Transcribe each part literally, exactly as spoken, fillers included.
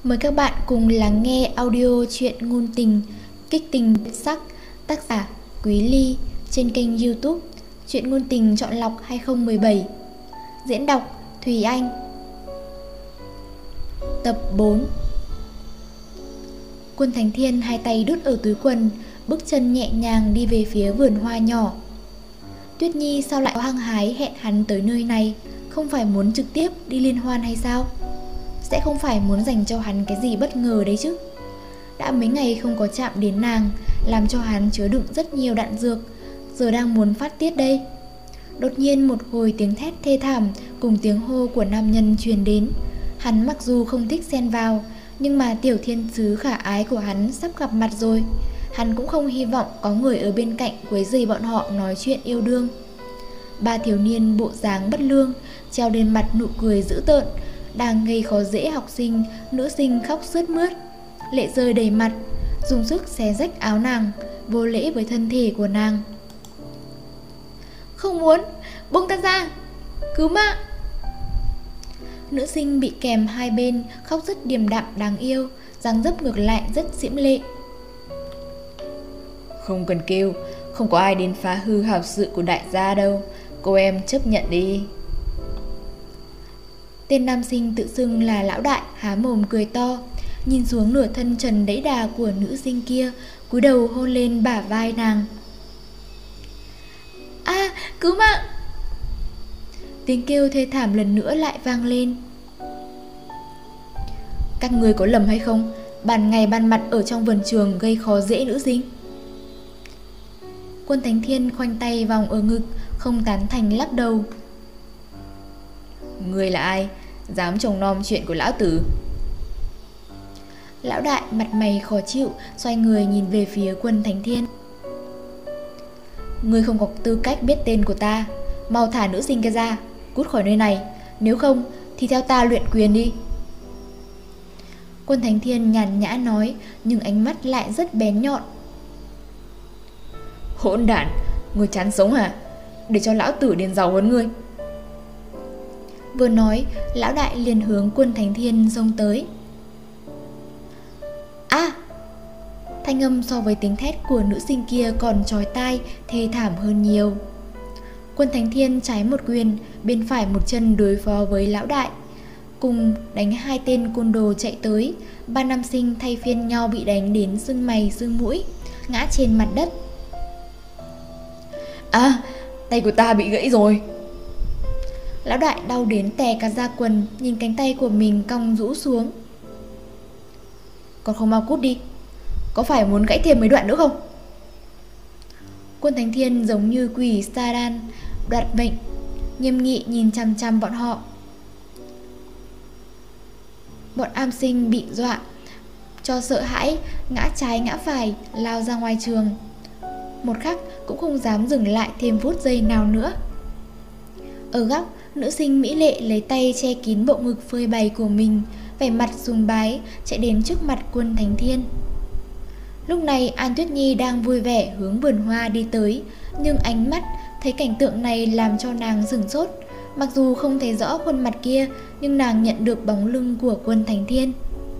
Mời các bạn cùng lắng nghe audio truyện ngôn tình kích tình biệt sắc, tác giả Quý Ly trên kênh YouTube Truyện ngôn tình chọn lọc hai không một bảy. Diễn đọc Thùy Anh. Tập bốn. Quân Thánh Thiên hai tay đút ở túi quần, bước chân nhẹ nhàng đi về phía vườn hoa nhỏ. Tuyết Nhi sao lại có hăng hái hẹn hắn tới nơi này? Không phải muốn trực tiếp đi liên hoan hay sao? Sẽ không phải muốn dành cho hắn cái gì bất ngờ đấy chứ? Đã mấy ngày không có chạm đến nàng, làm cho hắn chứa đựng rất nhiều đạn dược, giờ đang muốn phát tiết đây. Đột nhiên một hồi tiếng thét thê thảm cùng tiếng hô của nam nhân truyền đến. Hắn mặc dù không thích xen vào, nhưng mà tiểu thiên sứ khả ái của hắn sắp gặp mặt rồi. Hắn cũng không hy vọng có người ở bên cạnh quấy rầy bọn họ nói chuyện yêu đương. Ba thiếu niên bộ dáng bất lương, treo lên mặt nụ cười dữ tợn, đang gây khó dễ học sinh, nữ sinh khóc sướt mướt, lệ rơi đầy mặt, dùng sức xé rách áo nàng, vô lễ với thân thể của nàng. Không muốn, buông ta ra, cứu mạng. Nữ sinh bị kèm hai bên khóc rất điềm đạm đáng yêu, dáng dấp ngược lại rất diễm lệ. Không cần kêu, không có ai đến phá hư hào sự của đại gia đâu, cô em chấp nhận đi. Tên nam sinh tự xưng là lão đại há mồm cười to, nhìn xuống nửa thân trần đẫy đà của nữ sinh kia, cúi đầu hôn lên bả vai nàng. A, à, cứu mạng! Tiếng kêu thê thảm lần nữa lại vang lên. Các người có lầm hay không? Ban ngày ban mặt ở trong vườn trường gây khó dễ nữ sinh. Quân Thánh Thiên khoanh tay vòng ở ngực, không tán thành lắc đầu. Người là ai? Dám trông nom chuyện của lão tử? Lão đại mặt mày khó chịu, xoay người nhìn về phía Quân Thánh Thiên. Ngươi không có tư cách biết tên của ta, mau thả nữ sinh kia ra, cút khỏi nơi này, nếu không thì theo ta luyện quyền đi. Quân Thánh Thiên nhàn nhã nói, nhưng ánh mắt lại rất bén nhọn. Hỗn đản, ngươi chán sống hả? Để cho lão tử điền giàu hơn ngươi. Vừa nói, lão đại liền hướng Quân Thánh Thiên xông tới. A! À, thanh âm so với tiếng thét của nữ sinh kia còn chói tai, thê thảm hơn nhiều. Quân Thánh Thiên trái một quyền, bên phải một chân đối phó với lão đại, cùng đánh hai tên côn đồ chạy tới. Ba nam sinh thay phiên nhau bị đánh đến sưng mày sưng mũi, ngã trên mặt đất. À, tay của ta bị gãy rồi. Lão đại đau đến tè cả da quần, nhìn cánh tay của mình cong rũ xuống. Còn không mau cút đi, có phải muốn gãy thêm mấy đoạn nữa không? Quân Thánh Thiên giống như quỷ sa đan đoạt mệnh, nghiêm nghị nhìn chằm chằm bọn họ. Bọn am sinh bị dọa cho sợ hãi, ngã trái ngã phải, lao ra ngoài trường. Một khắc cũng không dám dừng lại thêm phút giây nào nữa. Ở góc, nữ sinh mỹ lệ lấy tay che kín bộ ngực phơi bày của mình, vẻ mặt sùng bái, chạy đến trước mặt Quân Thánh Thiên. Lúc này An Tuyết Nhi đang vui vẻ hướng vườn hoa đi tới, nhưng ánh mắt thấy cảnh tượng này làm cho nàng sửng sốt. Mặc dù không thấy rõ khuôn mặt kia, nhưng nàng nhận được bóng lưng của Quân Thánh Thiên.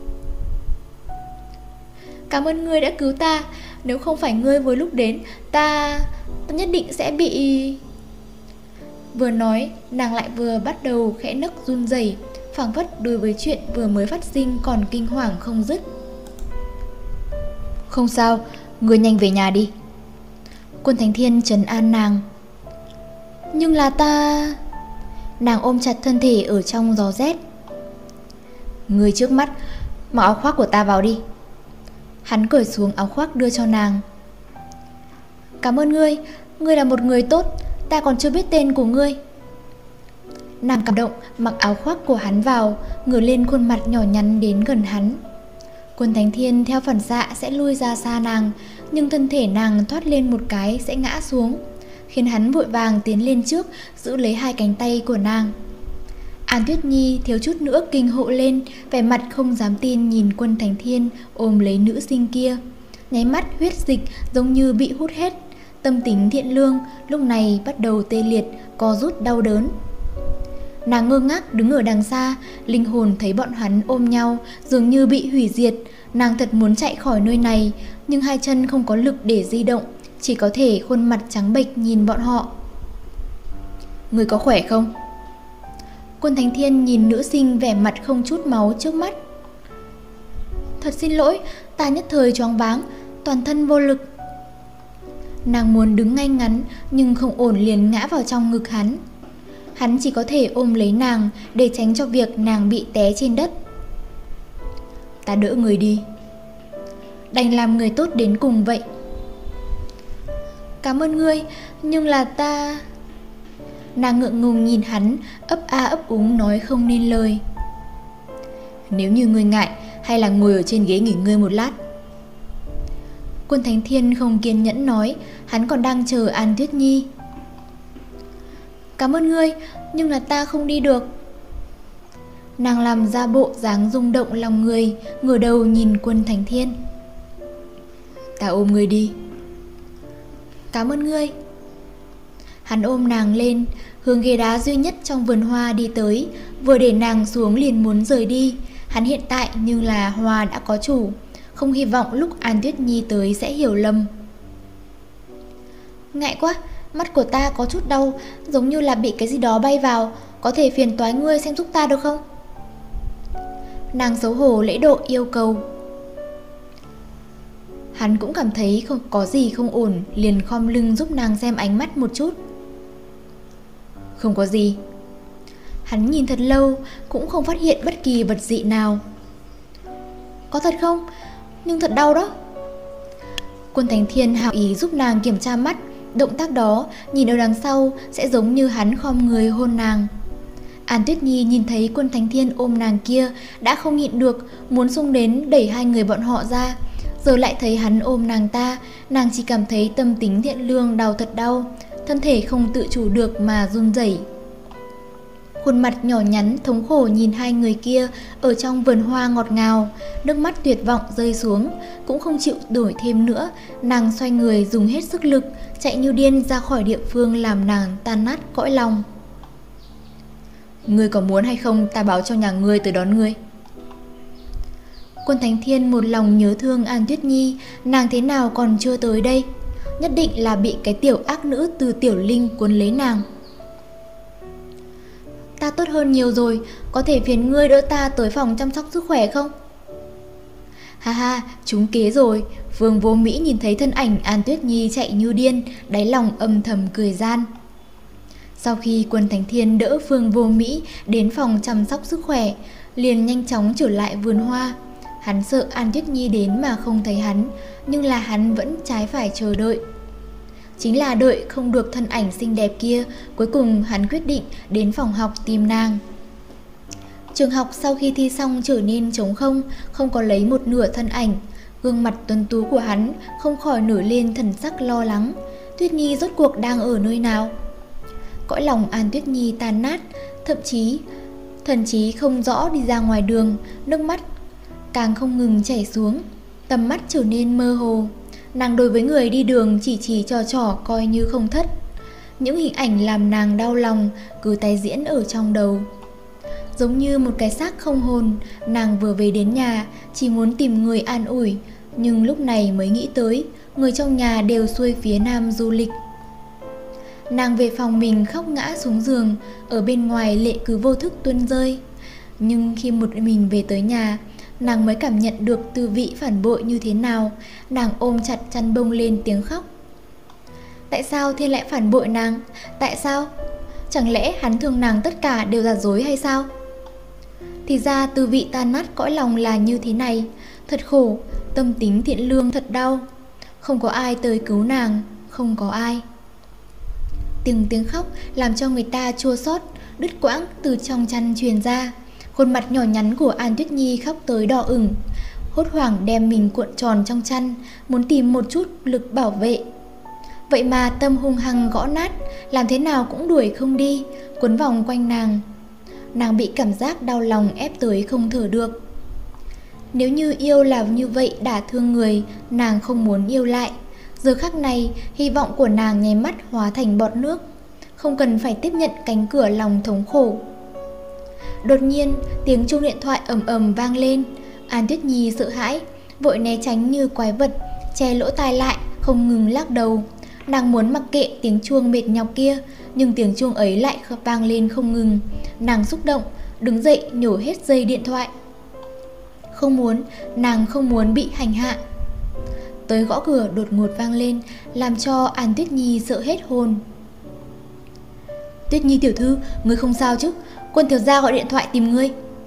Cảm ơn ngươi đã cứu ta, nếu không phải ngươi vừa lúc đến, ta... ta nhất định sẽ bị... Vừa nói, nàng lại vừa bắt đầu khẽ nấc run rẩy, phảng phất đối với chuyện vừa mới phát sinh còn kinh hoàng không dứt. Không sao, ngươi nhanh về nhà đi. Quân Thánh Thiên trấn an nàng. Nhưng là ta... Nàng ôm chặt thân thể ở trong gió rét. Ngươi trước mắt, mặc áo khoác của ta vào đi. Hắn cởi xuống áo khoác đưa cho nàng. Cảm ơn ngươi, ngươi là một người tốt, ta còn chưa biết tên của ngươi. Nàng cảm động mặc áo khoác của hắn vào, ngửa lên khuôn mặt nhỏ nhắn đến gần hắn. Quân Thánh Thiên theo phản xạ sẽ lui ra xa nàng, nhưng thân thể nàng thoát lên một cái sẽ ngã xuống, khiến hắn vội vàng tiến lên trước, giữ lấy hai cánh tay của nàng. An Tuyết Nhi thiếu chút nữa kinh hộ lên, vẻ mặt không dám tin nhìn Quân Thánh Thiên ôm lấy nữ sinh kia. Nháy mắt huyết dịch giống như bị hút hết, tâm tính thiện lương lúc này bắt đầu tê liệt, co rút đau đớn. Nàng ngơ ngác đứng ở đằng xa, linh hồn thấy bọn hắn ôm nhau, dường như bị hủy diệt. Nàng thật muốn chạy khỏi nơi này, nhưng hai chân không có lực để di động, chỉ có thể khuôn mặt trắng bệch nhìn bọn họ. Người có khỏe không? Quân Thánh Thiên nhìn nữ sinh vẻ mặt không chút máu trước mắt. Thật xin lỗi, ta nhất thời choáng váng, toàn thân vô lực. Nàng muốn đứng ngay ngắn, nhưng không ổn liền ngã vào trong ngực hắn. Hắn chỉ có thể ôm lấy nàng để tránh cho việc nàng bị té trên đất. Ta đỡ người đi. Đành làm người tốt đến cùng vậy. Cảm ơn ngươi, nhưng là ta... Nàng ngượng ngùng nhìn hắn, ấp a ấp úng nói không nên lời. Nếu như ngươi ngại, hay là ngồi ở trên ghế nghỉ ngơi một lát. Quân Thánh Thiên không kiên nhẫn nói, hắn còn đang chờ An Tuyết Nhi. Cảm ơn ngươi, nhưng là ta không đi được. Nàng làm ra bộ dáng rung động lòng người, ngửa đầu nhìn Quân Thánh Thiên. Ta ôm ngươi đi. Cảm ơn ngươi. Hắn ôm nàng lên, hướng ghế đá duy nhất trong vườn hoa đi tới, vừa để nàng xuống liền muốn rời đi. Hắn hiện tại như là hoa đã có chủ, không hy vọng lúc An Tuyết Nhi tới sẽ hiểu lầm. Ngại quá, mắt của ta có chút đau, giống như là bị cái gì đó bay vào, có thể phiền toái ngươi xem giúp ta được không? Nàng xấu hổ lễ độ yêu cầu. Hắn cũng cảm thấy không có gì không ổn, liền khom lưng giúp nàng xem ánh mắt một chút. Không có gì. Hắn nhìn thật lâu, cũng không phát hiện bất kỳ vật dị nào. Có thật không? Nhưng thật đau đó. Quân Thánh Thiên hào ý giúp nàng kiểm tra mắt. Động tác đó, nhìn ở đằng sau, sẽ giống như hắn khom người hôn nàng. An Tuyết Nhi nhìn thấy Quân Thánh Thiên ôm nàng kia, đã không nhịn được, muốn xông đến đẩy hai người bọn họ ra. Giờ lại thấy hắn ôm nàng ta, nàng chỉ cảm thấy tâm tính thiện lương đau thật đau, thân thể không tự chủ được mà run rẩy. Khuôn mặt nhỏ nhắn thống khổ nhìn hai người kia ở trong vườn hoa ngọt ngào, nước mắt tuyệt vọng rơi xuống, cũng không chịu đổi thêm nữa. Nàng xoay người dùng hết sức lực, chạy như điên ra khỏi địa phương làm nàng tan nát cõi lòng. Ngươi có muốn hay không ta báo cho nhà ngươi tới đón ngươi? Quân Thánh Thiên một lòng nhớ thương An Tuyết Nhi, nàng thế nào còn chưa tới đây? Nhất định là bị cái tiểu ác nữ từ Tiểu Linh cuốn lấy nàng. Ta tốt hơn nhiều rồi, có thể phiền ngươi đỡ ta tới phòng chăm sóc sức khỏe không? Ha ha, trúng kế rồi. Vương Vô Mỹ nhìn thấy thân ảnh An Tuyết Nhi chạy như điên, đáy lòng âm thầm cười gian. Sau khi Quân Thánh Thiên đỡ Vương Vô Mỹ đến phòng chăm sóc sức khỏe, liền nhanh chóng trở lại vườn hoa. Hắn sợ An Tuyết Nhi đến mà không thấy hắn, nhưng là hắn vẫn trái phải chờ đợi. Chính là đợi không được thân ảnh xinh đẹp kia, cuối cùng hắn quyết định đến phòng học tìm nàng. Trường học sau khi thi xong trở nên trống không, không có lấy một nửa thân ảnh. Gương mặt tuấn tú của hắn không khỏi nổi lên thần sắc lo lắng. Tuyết Nhi rốt cuộc đang ở nơi nào? Cõi lòng An Tuyết Nhi tan nát, thậm chí thần trí không rõ đi ra ngoài đường, nước mắt càng không ngừng chảy xuống, tầm mắt trở nên mơ hồ. Nàng đối với người đi đường chỉ chỉ trò trò coi như không thất. Những hình ảnh làm nàng đau lòng cứ tái diễn ở trong đầu. Giống như một cái xác không hồn, nàng vừa về đến nhà chỉ muốn tìm người an ủi, nhưng lúc này mới nghĩ tới người trong nhà đều xuôi phía nam du lịch. Nàng về phòng mình khóc ngã xuống giường, ở bên ngoài lệ cứ vô thức tuôn rơi. Nhưng khi một mình về tới nhà, nàng mới cảm nhận được tư vị phản bội như thế nào. Nàng ôm chặt chăn bông lên tiếng khóc. Tại sao Thiên lại phản bội nàng? Tại sao? Chẳng lẽ hắn thương nàng tất cả đều là dối hay sao? Thì ra tư vị tan nát cõi lòng là như thế này. Thật khổ, tâm tính thiện lương thật đau. Không có ai tới cứu nàng, không có ai. Từng tiếng khóc làm cho người ta chua xót, đứt quãng từ trong chăn truyền ra. Khuôn mặt nhỏ nhắn của An Tuyết Nhi khóc tới đỏ ửng, hốt hoảng đem mình cuộn tròn trong chăn, muốn tìm một chút lực bảo vệ. Vậy mà tâm hung hăng gõ nát, làm thế nào cũng đuổi không đi, quấn vòng quanh nàng. Nàng bị cảm giác đau lòng ép tới không thở được. Nếu như yêu là như vậy đả thương người, nàng không muốn yêu lại. Giờ khắc này, hy vọng của nàng nháy mắt hóa thành bọt nước, không cần phải tiếp nhận cánh cửa lòng thống khổ. Đột nhiên, tiếng chuông điện thoại ầm ầm vang lên. An Tuyết Nhi sợ hãi, vội né tránh như quái vật, che lỗ tai lại, không ngừng lắc đầu. Nàng muốn mặc kệ tiếng chuông mệt nhọc kia, nhưng tiếng chuông ấy lại vang lên không ngừng. Nàng xúc động, đứng dậy nhổ hết dây điện thoại. Không muốn, nàng không muốn bị hành hạ. Tới gõ cửa đột ngột vang lên, làm cho An Tuyết Nhi sợ hết hồn. Tuyết Nhi tiểu thư, ngươi không sao chứ? Quân thiếu gia gọi điện thoại tìm ngươi.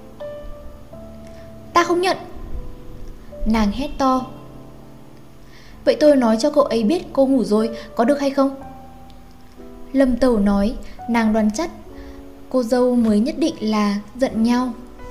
Ta không nhận. Nàng hét to. Vậy tôi nói cho cậu ấy biết cô ngủ rồi, có được hay không? Lâm Tẩu nói, nàng đoán chắc cô dâu mới nhất định là giận nhau.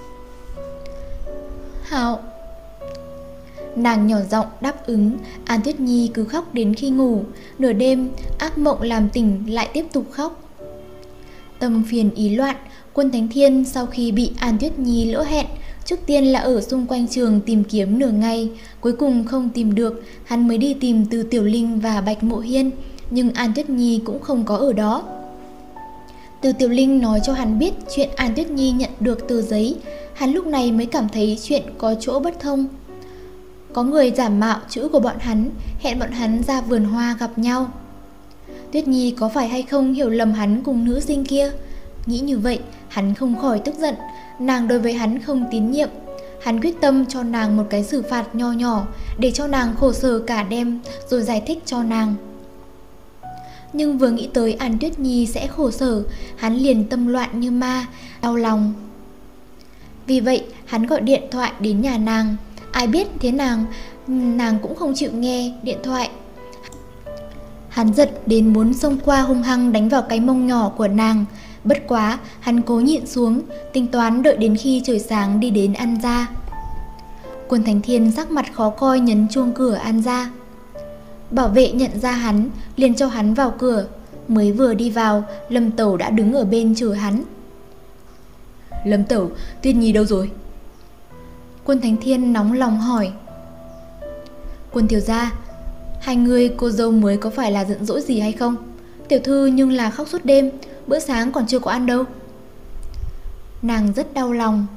Hảo. Nàng nhỏ giọng đáp ứng. An Tuyết Nhi cứ khóc đến khi ngủ. Nửa đêm, ác mộng làm tỉnh lại tiếp tục khóc. Tâm phiền ý loạn, Quân Thánh Thiên sau khi bị An Tuyết Nhi lỡ hẹn, trước tiên là ở xung quanh trường tìm kiếm nửa ngày, cuối cùng không tìm được, hắn mới đi tìm Từ Tiểu Linh và Bạch Mộ Hiên, nhưng An Tuyết Nhi cũng không có ở đó. Từ Tiểu Linh nói cho hắn biết chuyện An Tuyết Nhi nhận được tờ giấy, hắn lúc này mới cảm thấy chuyện có chỗ bất thông. Có người giả mạo chữ của bọn hắn, hẹn bọn hắn ra vườn hoa gặp nhau. Tuyết Nhi có phải hay không hiểu lầm hắn cùng nữ sinh kia? Nghĩ như vậy, hắn không khỏi tức giận. Nàng đối với hắn không tín nhiệm. Hắn quyết tâm cho nàng một cái xử phạt nho nhỏ, để cho nàng khổ sở cả đêm, rồi giải thích cho nàng. Nhưng vừa nghĩ tới An Tuyết Nhi sẽ khổ sở, hắn liền tâm loạn như ma, đau lòng. Vì vậy, hắn gọi điện thoại đến nhà nàng. Ai biết thế nàng, nàng cũng không chịu nghe điện thoại. Hắn giận đến muốn xông qua hung hăng đánh vào cái mông nhỏ của nàng. Bất quá, hắn cố nhịn xuống, tính toán đợi đến khi trời sáng đi đến An gia. Quân Thánh Thiên sắc mặt khó coi nhấn chuông cửa An gia. Bảo vệ nhận ra hắn, liền cho hắn vào cửa. Mới vừa đi vào, Lâm Tẩu đã đứng ở bên chờ hắn. Lâm Tẩu, Tuyết Nhi đâu rồi? Quân Thánh Thiên nóng lòng hỏi. Quân thiếu gia, hai người cô dâu mới có phải là giận dỗi gì hay không? Tiểu thư nhưng là khóc suốt đêm, bữa sáng còn chưa có ăn đâu. Nàng rất đau lòng.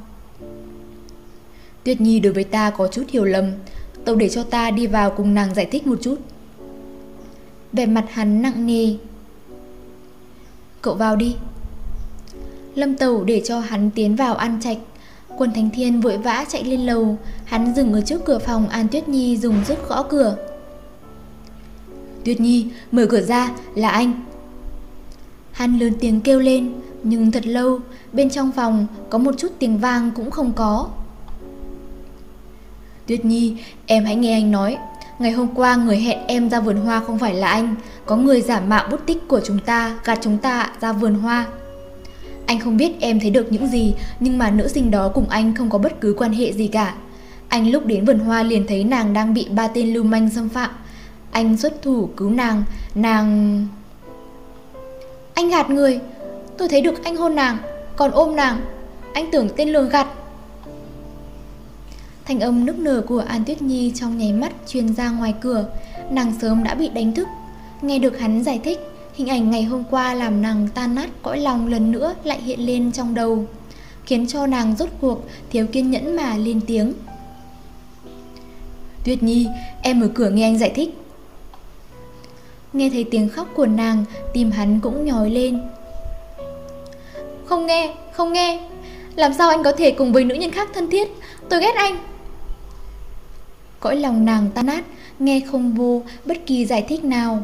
Tuyết Nhi đối với ta có chút hiểu lầm, Tẩu để cho ta đi vào cùng nàng giải thích một chút. Vẻ mặt hắn nặng nề. Cậu vào đi. Lâm Tẩu để cho hắn tiến vào An trạch. Quân Thánh Thiên vội vã chạy lên lầu. Hắn dừng ở trước cửa phòng An Tuyết Nhi, dùng sức gõ cửa. Tuyết Nhi, mở cửa ra, là anh. Hắn lớn tiếng kêu lên, nhưng thật lâu, bên trong phòng có một chút tiếng vang cũng không có. Tuyết Nhi, em hãy nghe anh nói. Ngày hôm qua người hẹn em ra vườn hoa không phải là anh. Có người giả mạo bút tích của chúng ta, gạt chúng ta ra vườn hoa. Anh không biết em thấy được những gì, nhưng mà nữ sinh đó cùng anh không có bất cứ quan hệ gì cả. Anh lúc đến vườn hoa liền thấy nàng đang bị ba tên lưu manh xâm phạm. Anh xuất thủ cứu nàng, nàng... Anh gạt người. Tôi thấy được anh hôn nàng, còn ôm nàng. Anh tưởng tên lường gạt. Thanh âm nức nở của An Tuyết Nhi trong nháy mắt truyền ra ngoài cửa. Nàng sớm đã bị đánh thức. Nghe được hắn giải thích, hình ảnh ngày hôm qua làm nàng tan nát cõi lòng lần nữa lại hiện lên trong đầu, khiến cho nàng rốt cuộc thiếu kiên nhẫn mà lên tiếng. Tuyết Nhi, em mở cửa nghe anh giải thích. Nghe thấy tiếng khóc của nàng, tim hắn cũng nhói lên. Không nghe, không nghe. Làm sao anh có thể cùng với nữ nhân khác thân thiết? Tôi ghét anh. Cõi lòng nàng tan nát, nghe không vô bất kỳ giải thích nào.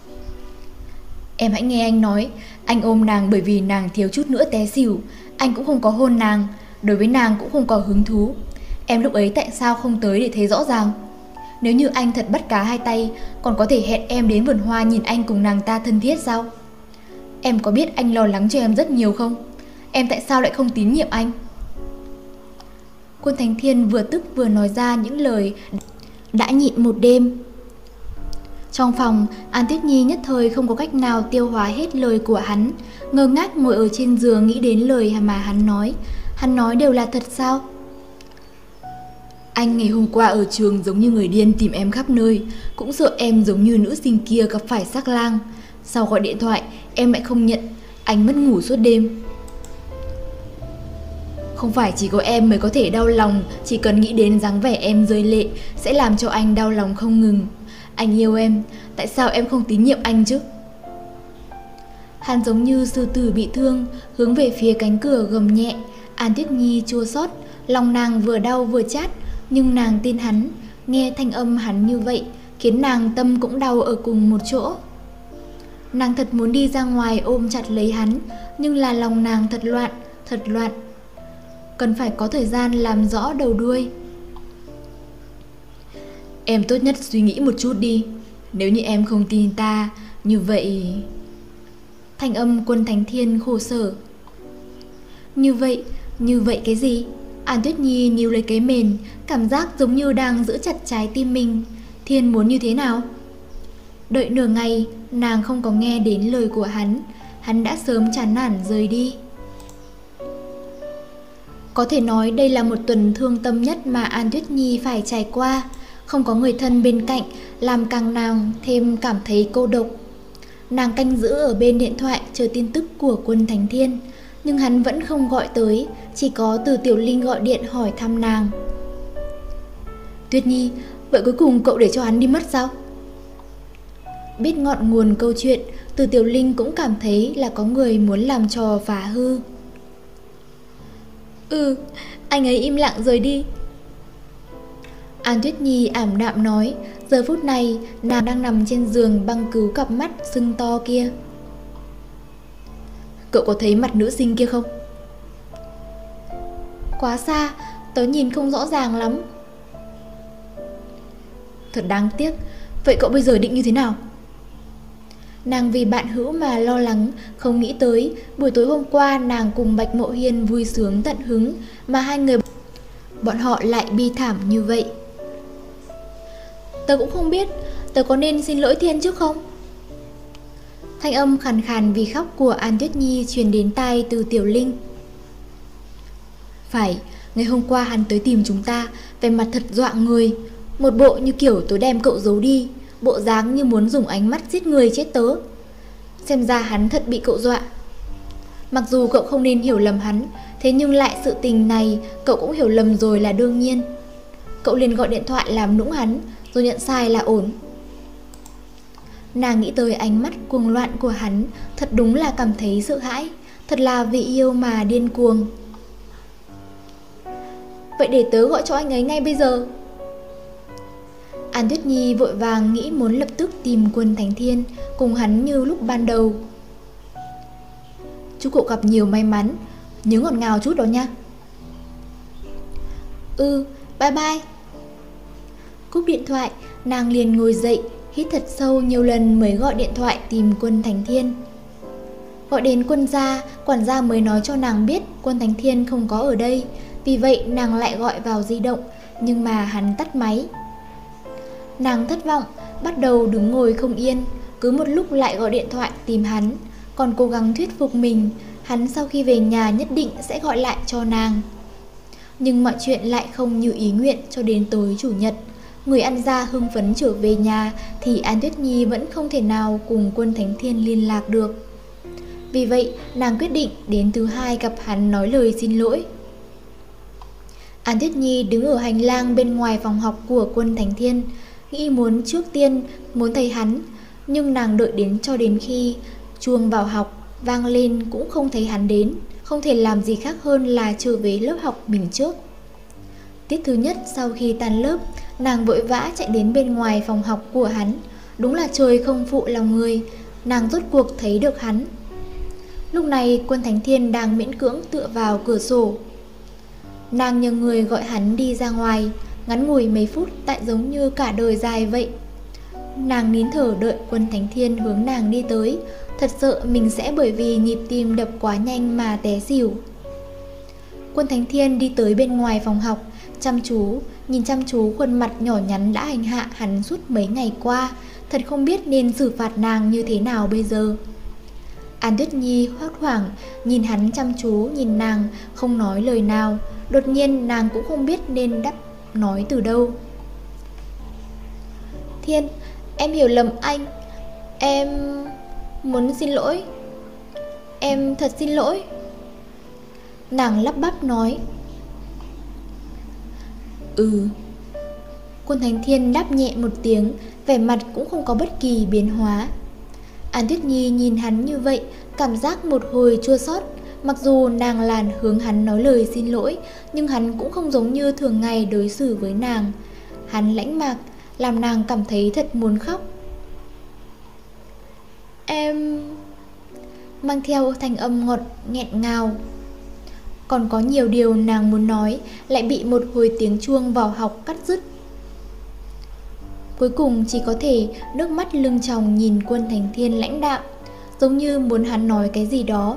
Em hãy nghe anh nói. Anh ôm nàng bởi vì nàng thiếu chút nữa té xỉu. Anh cũng không có hôn nàng, đối với nàng cũng không có hứng thú. Em lúc ấy tại sao không tới để thấy rõ ràng? Nếu như anh thật bắt cá hai tay, còn có thể hẹn em đến vườn hoa nhìn anh cùng nàng ta thân thiết sao? Em có biết anh lo lắng cho em rất nhiều không? Em tại sao lại không tín nhiệm anh? Quân Thánh Thiên vừa tức vừa nói ra những lời đã nhịn một đêm. Trong phòng, An Tuyết Nhi nhất thời không có cách nào tiêu hóa hết lời của hắn, ngơ ngác ngồi ở trên giường nghĩ đến lời mà hắn nói. Hắn nói đều là thật sao? Anh ngày hôm qua ở trường giống như người điên tìm em khắp nơi, cũng sợ em giống như nữ sinh kia gặp phải sắc lang. Sau gọi điện thoại, em lại không nhận, anh mất ngủ suốt đêm. Không phải chỉ có em mới có thể đau lòng, chỉ cần nghĩ đến dáng vẻ em rơi lệ sẽ làm cho anh đau lòng không ngừng. Anh yêu em, tại sao em không tín nhiệm anh chứ? Hắn giống như sư tử bị thương, hướng về phía cánh cửa gầm nhẹ. An Tuyết Nhi chua xót, lòng nàng vừa đau vừa chát, nhưng nàng tin hắn, nghe thanh âm hắn như vậy, khiến nàng tâm cũng đau ở cùng một chỗ. Nàng thật muốn đi ra ngoài ôm chặt lấy hắn, nhưng là lòng nàng thật loạn, thật loạn. Cần phải có thời gian làm rõ đầu đuôi. Em tốt nhất suy nghĩ một chút đi. Nếu như em không tin ta, như vậy... Thanh âm Quân Thánh Thiên khổ sở. Như vậy, như vậy cái gì? An Tuyết Nhi níu lấy cái mền, cảm giác giống như đang giữ chặt trái tim mình. Thiên muốn như thế nào? Đợi nửa ngày, nàng không có nghe đến lời của hắn. Hắn đã sớm chán nản rời đi. Có thể nói đây là một tuần thương tâm nhất mà An Tuyết Nhi phải trải qua. Không có người thân bên cạnh, làm càng nàng thêm cảm thấy cô độc. Nàng canh giữ ở bên điện thoại chờ tin tức của Quân Thánh Thiên, nhưng hắn vẫn không gọi tới, chỉ có Từ Tiểu Linh gọi điện hỏi thăm nàng. Tuyết Nhi, vậy cuối cùng cậu để cho hắn đi mất sao? Biết ngọn nguồn câu chuyện, Từ Tiểu Linh cũng cảm thấy là có người muốn làm trò phá hư. Ừ, anh ấy im lặng rời đi. An Tuyết Nhi ảm đạm nói, giờ phút này nàng đang nằm trên giường băng cứu cặp mắt sưng to kia. Cậu có thấy mặt nữ sinh kia không? Quá xa, tớ nhìn không rõ ràng lắm. Thật đáng tiếc. Vậy cậu bây giờ định như thế nào? Nàng vì bạn hữu mà lo lắng, không nghĩ tới buổi tối hôm qua nàng cùng Bạch Mộ Hiên vui sướng tận hứng, mà hai người bọn họ lại bi thảm như vậy. Tớ cũng không biết, tớ có nên xin lỗi Thiên trước không? Thanh âm khàn khàn vì khóc của An Tuyết Nhi truyền đến tai Từ Tiểu Linh. Phải, ngày hôm qua hắn tới tìm chúng ta, vẻ mặt thật dọa người, một bộ như kiểu tôi đem cậu giấu đi, bộ dáng như muốn dùng ánh mắt giết người chết tớ. Xem ra hắn thật bị cậu dọa. Mặc dù cậu không nên hiểu lầm hắn, thế nhưng lại sự tình này cậu cũng hiểu lầm rồi là đương nhiên. Cậu liền gọi điện thoại làm nũng hắn, rồi nhận sai là ổn. Nàng nghĩ tới ánh mắt cuồng loạn của hắn, thật đúng là cảm thấy sợ hãi, thật là vì yêu mà điên cuồng. Vậy để tớ gọi cho anh ấy ngay bây giờ. An Tuyết Nhi vội vàng nghĩ muốn lập tức tìm Quân Thánh Thiên, cùng hắn như lúc ban đầu. Chúc cậu gặp nhiều may mắn, nhớ ngọt ngào chút đó nha. Ừ, bye bye. Cúp điện thoại, nàng liền ngồi dậy, hít thật sâu nhiều lần mới gọi điện thoại tìm Quân Thánh Thiên. Gọi đến quân gia, quản gia mới nói cho nàng biết Quân Thánh Thiên không có ở đây, vì vậy nàng lại gọi vào di động, nhưng mà hắn tắt máy. Nàng thất vọng, bắt đầu đứng ngồi không yên, cứ một lúc lại gọi điện thoại tìm hắn, còn cố gắng thuyết phục mình, hắn sau khi về nhà nhất định sẽ gọi lại cho nàng. Nhưng mọi chuyện lại không như ý nguyện cho đến tối chủ nhật. Người ăn ra hưng phấn trở về nhà thì An Tuyết Nhi vẫn không thể nào cùng Quân Thánh Thiên liên lạc được. Vì vậy, nàng quyết định đến thứ hai gặp hắn nói lời xin lỗi. An Tuyết Nhi đứng ở hành lang bên ngoài phòng học của Quân Thánh Thiên, nghĩ muốn trước tiên muốn thấy hắn, nhưng nàng đợi đến cho đến khi chuông vào học vang lên cũng không thấy hắn đến, không thể làm gì khác hơn là trở về lớp học mình trước. Tiết thứ nhất sau khi tan lớp, nàng vội vã chạy đến bên ngoài phòng học của hắn. Đúng là trời không phụ lòng người, nàng rốt cuộc thấy được hắn. Lúc này Quân Thánh Thiên đang miễn cưỡng tựa vào cửa sổ. Nàng nhờ người gọi hắn đi ra ngoài, ngắn ngủi mấy phút tại giống như cả đời dài vậy. Nàng nín thở đợi Quân Thánh Thiên hướng nàng đi tới, thật sợ mình sẽ bởi vì nhịp tim đập quá nhanh mà té xỉu. Quân Thánh Thiên đi tới bên ngoài phòng học, chăm chú, nhìn chăm chú khuôn mặt nhỏ nhắn đã hành hạ hắn suốt mấy ngày qua, thật không biết nên xử phạt nàng như thế nào bây giờ. An Tuyết Nhi hốt hoảng, nhìn hắn chăm chú nhìn nàng, không nói lời nào, đột nhiên nàng cũng không biết nên đáp nói từ đâu. Thiên, em hiểu lầm anh, em muốn xin lỗi, em thật xin lỗi. Nàng lắp bắp nói: "Ừ." Quân Thánh Thiên đáp nhẹ một tiếng, vẻ mặt cũng không có bất kỳ biến hóa. An Tuyết Nhi nhìn hắn như vậy, cảm giác một hồi chua xót. Mặc dù nàng là hướng hắn nói lời xin lỗi, nhưng hắn cũng không giống như thường ngày đối xử với nàng. Hắn lãnh mạc, làm nàng cảm thấy thật muốn khóc. "Em..." mang theo thanh âm ngọt nghẹn ngào. Còn có nhiều điều nàng muốn nói, lại bị một hồi tiếng chuông vào học cắt dứt. Cuối cùng chỉ có thể nước mắt lưng tròng nhìn Quân Thánh Thiên lãnh đạm, giống như muốn hắn nói cái gì đó.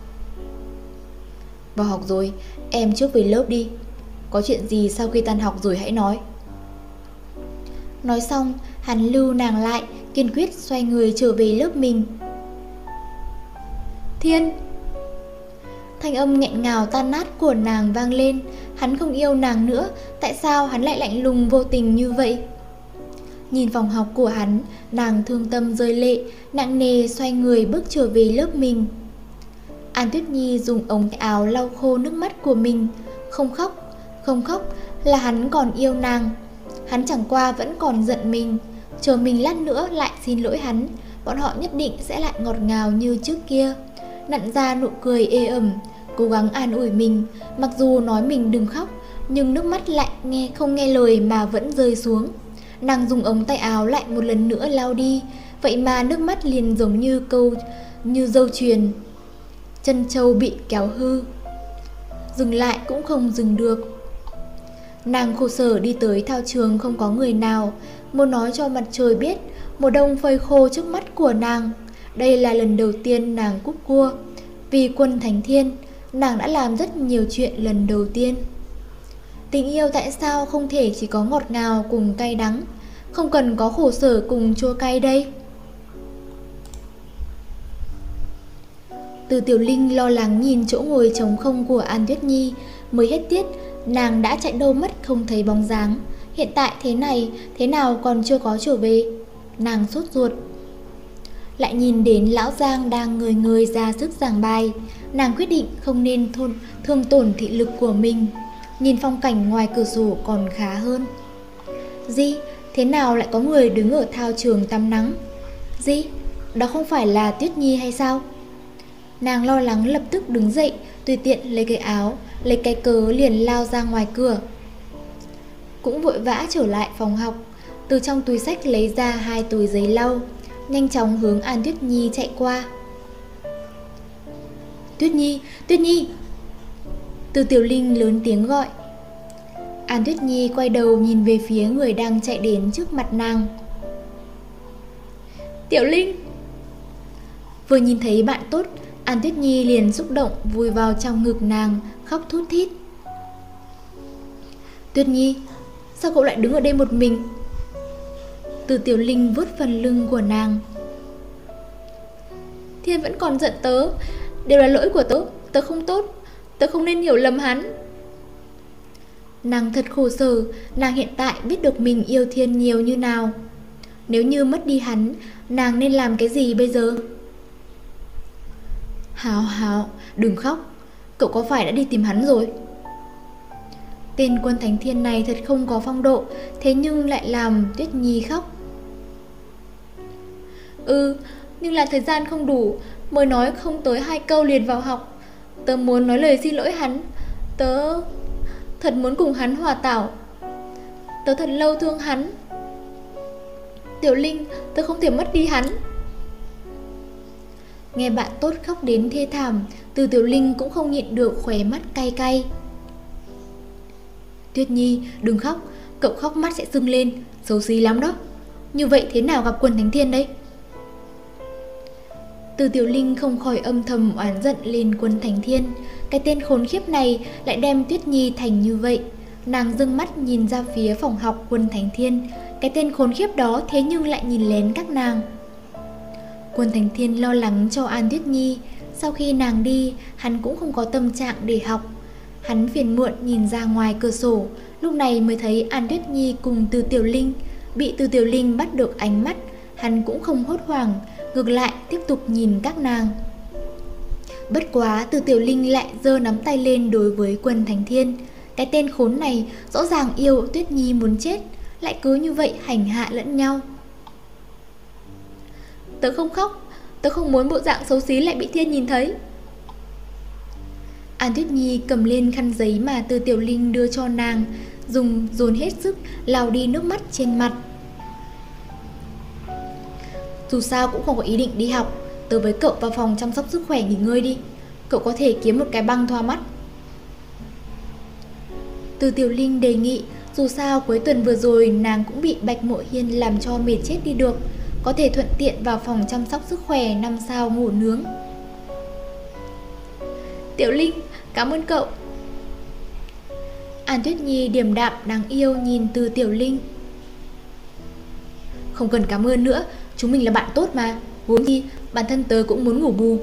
"Vào học rồi, em trước về lớp đi. Có chuyện gì sau khi tan học rồi hãy nói." Nói xong, hắn lưu nàng lại, kiên quyết xoay người trở về lớp mình. "Thiên..." Thanh âm nghẹn ngào tan nát của nàng vang lên. Hắn không yêu nàng nữa, tại sao hắn lại lạnh lùng vô tình như vậy? Nhìn phòng học của hắn, nàng thương tâm rơi lệ, nặng nề xoay người bước trở về lớp mình. An Tuyết Nhi dùng ống tay áo lau khô nước mắt của mình. Không khóc, không khóc, là hắn còn yêu nàng. Hắn chẳng qua vẫn còn giận mình. Chờ mình lát nữa lại xin lỗi hắn, bọn họ nhất định sẽ lại ngọt ngào như trước kia. Nặn ra nụ cười ê ẩm, cố gắng an ủi mình. Mặc dù nói mình đừng khóc, nhưng nước mắt lại nghe không nghe lời mà vẫn rơi xuống. Nàng dùng ống tay áo lại một lần nữa lau đi, vậy mà nước mắt liền giống như câu như dâu chuyền. Chân trâu bị kéo hư, dừng lại cũng không dừng được. Nàng khổ sở đi tới thao trường không có người nào, muốn nói cho mặt trời biết mùa đông phơi khô trước mắt của nàng. Đây là lần đầu tiên nàng cúp cua. Vì Quân Thánh Thiên, nàng đã làm rất nhiều chuyện lần đầu tiên. Tình yêu tại sao không thể chỉ có ngọt ngào cùng cay đắng, không cần có khổ sở cùng chua cay đây? Từ Tiểu Linh lo lắng nhìn chỗ ngồi trống không của An Tuyết Nhi. Mới hết tiết, nàng đã chạy đâu mất không thấy bóng dáng. Hiện tại thế này, thế nào còn chưa có trở về? Nàng sốt ruột. Lại nhìn đến Lão Giang đang người người ra sức giảng bài. Nàng quyết định không nên thôn, thương tổn thị lực của mình. Nhìn phong cảnh ngoài cửa sổ còn khá hơn. Di, thế nào lại có người đứng ở thao trường tắm nắng? Di, đó không phải là Tuyết Nhi hay sao? Nàng lo lắng lập tức đứng dậy, tùy tiện lấy cái áo, lấy cái cớ liền lao ra ngoài cửa. Cũng vội vã trở lại phòng học, từ trong túi xách lấy ra hai túi giấy lau, nhanh chóng hướng An Tuyết Nhi chạy qua. "Tuyết Nhi, Tuyết Nhi!" Từ Tiểu Linh lớn tiếng gọi. An Tuyết Nhi quay đầu nhìn về phía người đang chạy đến trước mặt nàng. "Tiểu Linh!" Vừa nhìn thấy bạn tốt, An Tuyết Nhi liền xúc động vùi vào trong ngực nàng, khóc thút thít. "Tuyết Nhi, sao cậu lại đứng ở đây một mình?" Từ Tiểu Linh vuốt phần lưng của nàng. "Thiên vẫn còn giận tớ, đều là lỗi của tớ, tớ không tốt, tớ không nên hiểu lầm hắn." Nàng thật khổ sở, nàng hiện tại biết được mình yêu Thiên nhiều như nào. Nếu như mất đi hắn, nàng nên làm cái gì bây giờ? "Hảo hảo, đừng khóc, cậu có phải đã đi tìm hắn rồi?" Tên Quân Thánh Thiên này thật không có phong độ, thế nhưng lại làm Tuyết Nhi khóc. "Ừ, nhưng là thời gian không đủ, mới nói không tới hai câu liền vào học. Tớ muốn nói lời xin lỗi hắn, tớ thật muốn cùng hắn hòa tảo. Tớ thật lâu thương hắn. Tiểu Linh, tớ không thể mất đi hắn." Nghe bạn tốt khóc đến thê thảm, Từ Tiểu Linh cũng không nhịn được khóe mắt cay cay. "Tuyết Nhi, đừng khóc, cậu khóc mắt sẽ sưng lên, xấu xí lắm đó. Như vậy thế nào gặp Quân Thánh Thiên đây?" Từ Tiểu Linh không khỏi âm thầm oán giận lên Quân Thánh Thiên. Cái tên khốn khiếp này lại đem Tuyết Nhi thành như vậy. Nàng dưng mắt nhìn ra phía phòng học Quân Thánh Thiên. Cái tên khốn khiếp đó thế nhưng lại nhìn lén các nàng. Quân Thánh Thiên lo lắng cho An Tuyết Nhi. Sau khi nàng đi, hắn cũng không có tâm trạng để học. Hắn phiền muộn nhìn ra ngoài cửa sổ, lúc này mới thấy An Tuyết Nhi cùng Từ Tiểu Linh. Bị Từ Tiểu Linh bắt được ánh mắt, hắn cũng không hốt hoảng, ngược lại tiếp tục nhìn các nàng. Bất quá Từ Tiểu Linh lại giơ nắm tay lên đối với Quân Thánh Thiên. Cái tên khốn này rõ ràng yêu Tuyết Nhi muốn chết, lại cứ như vậy hành hạ lẫn nhau. Tớ không khóc, tớ không muốn bộ dạng xấu xí lại bị Thiên nhìn thấy. An Tuyết Nhi cầm lên khăn giấy mà Từ Tiểu Linh đưa cho nàng, dùng dồn hết sức lau đi nước mắt trên mặt. Dù sao cũng không có ý định đi học, tớ với cậu vào phòng chăm sóc sức khỏe nghỉ ngơi đi. Cậu có thể kiếm một cái băng thoa mắt. Từ Tiểu Linh đề nghị, dù sao cuối tuần vừa rồi nàng cũng bị Bạch Mộ Hiên làm cho mệt chết đi được, có thể thuận tiện vào phòng chăm sóc sức khỏe năm sao ngủ nướng. Tiểu Linh, cảm ơn cậu. An Tuyết Nhi điềm đạm đáng yêu nhìn Từ Tiểu Linh. Không cần cảm ơn nữa, chúng mình là bạn tốt mà. Huống chi bản thân tớ cũng muốn ngủ bù.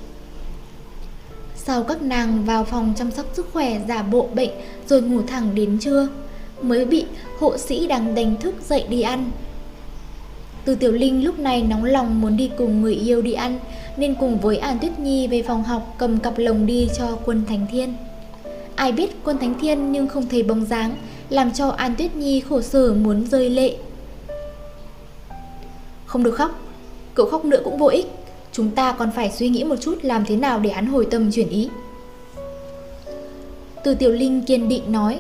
Sau các nàng vào phòng chăm sóc sức khỏe giả bộ bệnh rồi ngủ thẳng đến trưa, mới bị hộ sĩ đang đánh thức dậy đi ăn. Từ Tiểu Linh lúc này nóng lòng muốn đi cùng người yêu đi ăn, nên cùng với An Tuyết Nhi về phòng học cầm cặp lồng đi cho Quân Thánh Thiên. Ai biết Quân Thánh Thiên nhưng không thấy bóng dáng, làm cho An Tuyết Nhi khổ sở muốn rơi lệ. Không được khóc, cậu khóc nữa cũng vô ích. Chúng ta còn phải suy nghĩ một chút làm thế nào để hắn hồi tâm chuyển ý. Từ Tiểu Linh kiên định nói.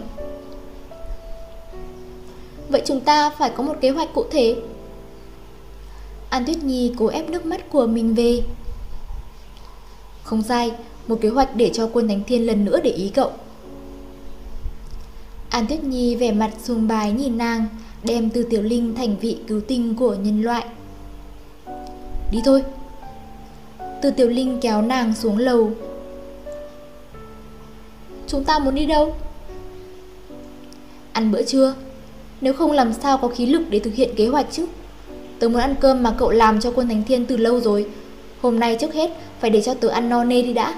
Vậy chúng ta phải có một kế hoạch cụ thể. An Tuyết Nhi cố ép nước mắt của mình về. Không sai, một kế hoạch để cho Quân Thánh Thiên lần nữa để ý cậu. An Tuyết Nhi vẻ mặt sùng bái nhìn nàng, đem Từ Tiểu Linh thành vị cứu tinh của nhân loại. Đi thôi. Từ Tiểu Linh kéo nàng xuống lầu. Chúng ta muốn đi đâu? Ăn bữa trưa. Nếu không làm sao có khí lực để thực hiện kế hoạch chứ. Tớ muốn ăn cơm mà cậu làm cho Quân Thánh Thiên từ lâu rồi. Hôm nay trước hết phải để cho tớ ăn no nê đi đã.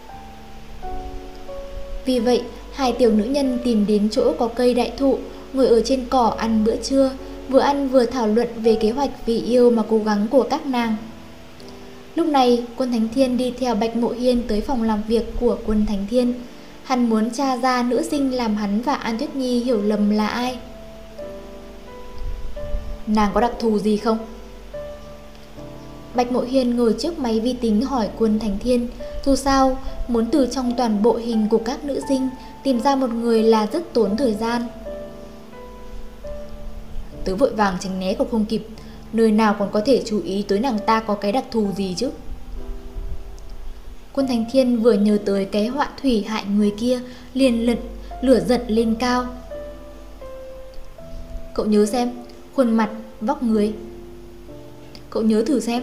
Vì vậy hai tiểu nữ nhân tìm đến chỗ có cây đại thụ, ngồi ở trên cỏ ăn bữa trưa, vừa ăn vừa thảo luận về kế hoạch vì yêu mà cố gắng của các nàng. Lúc này Quân Thánh Thiên đi theo Bạch Mộ Hiên tới phòng làm việc của Quân Thánh Thiên. Hắn muốn tra ra nữ sinh làm hắn và An Tuyết Nhi hiểu lầm là ai. Nàng có đặc thù gì không? Bạch Mộ Hiên ngồi trước máy vi tính hỏi Quân Thánh Thiên. Dù sao muốn từ trong toàn bộ hình của các nữ sinh tìm ra một người là rất tốn thời gian. Tớ vội vàng tránh né còn không kịp, nơi nào còn có thể chú ý tới nàng ta có cái đặc thù gì chứ. Quân Thánh Thiên vừa nhớ tới cái họa thủy hại người kia, liền lận lửa giận lên cao. Cậu nhớ xem, khuôn mặt, vóc người. Cậu nhớ thử xem.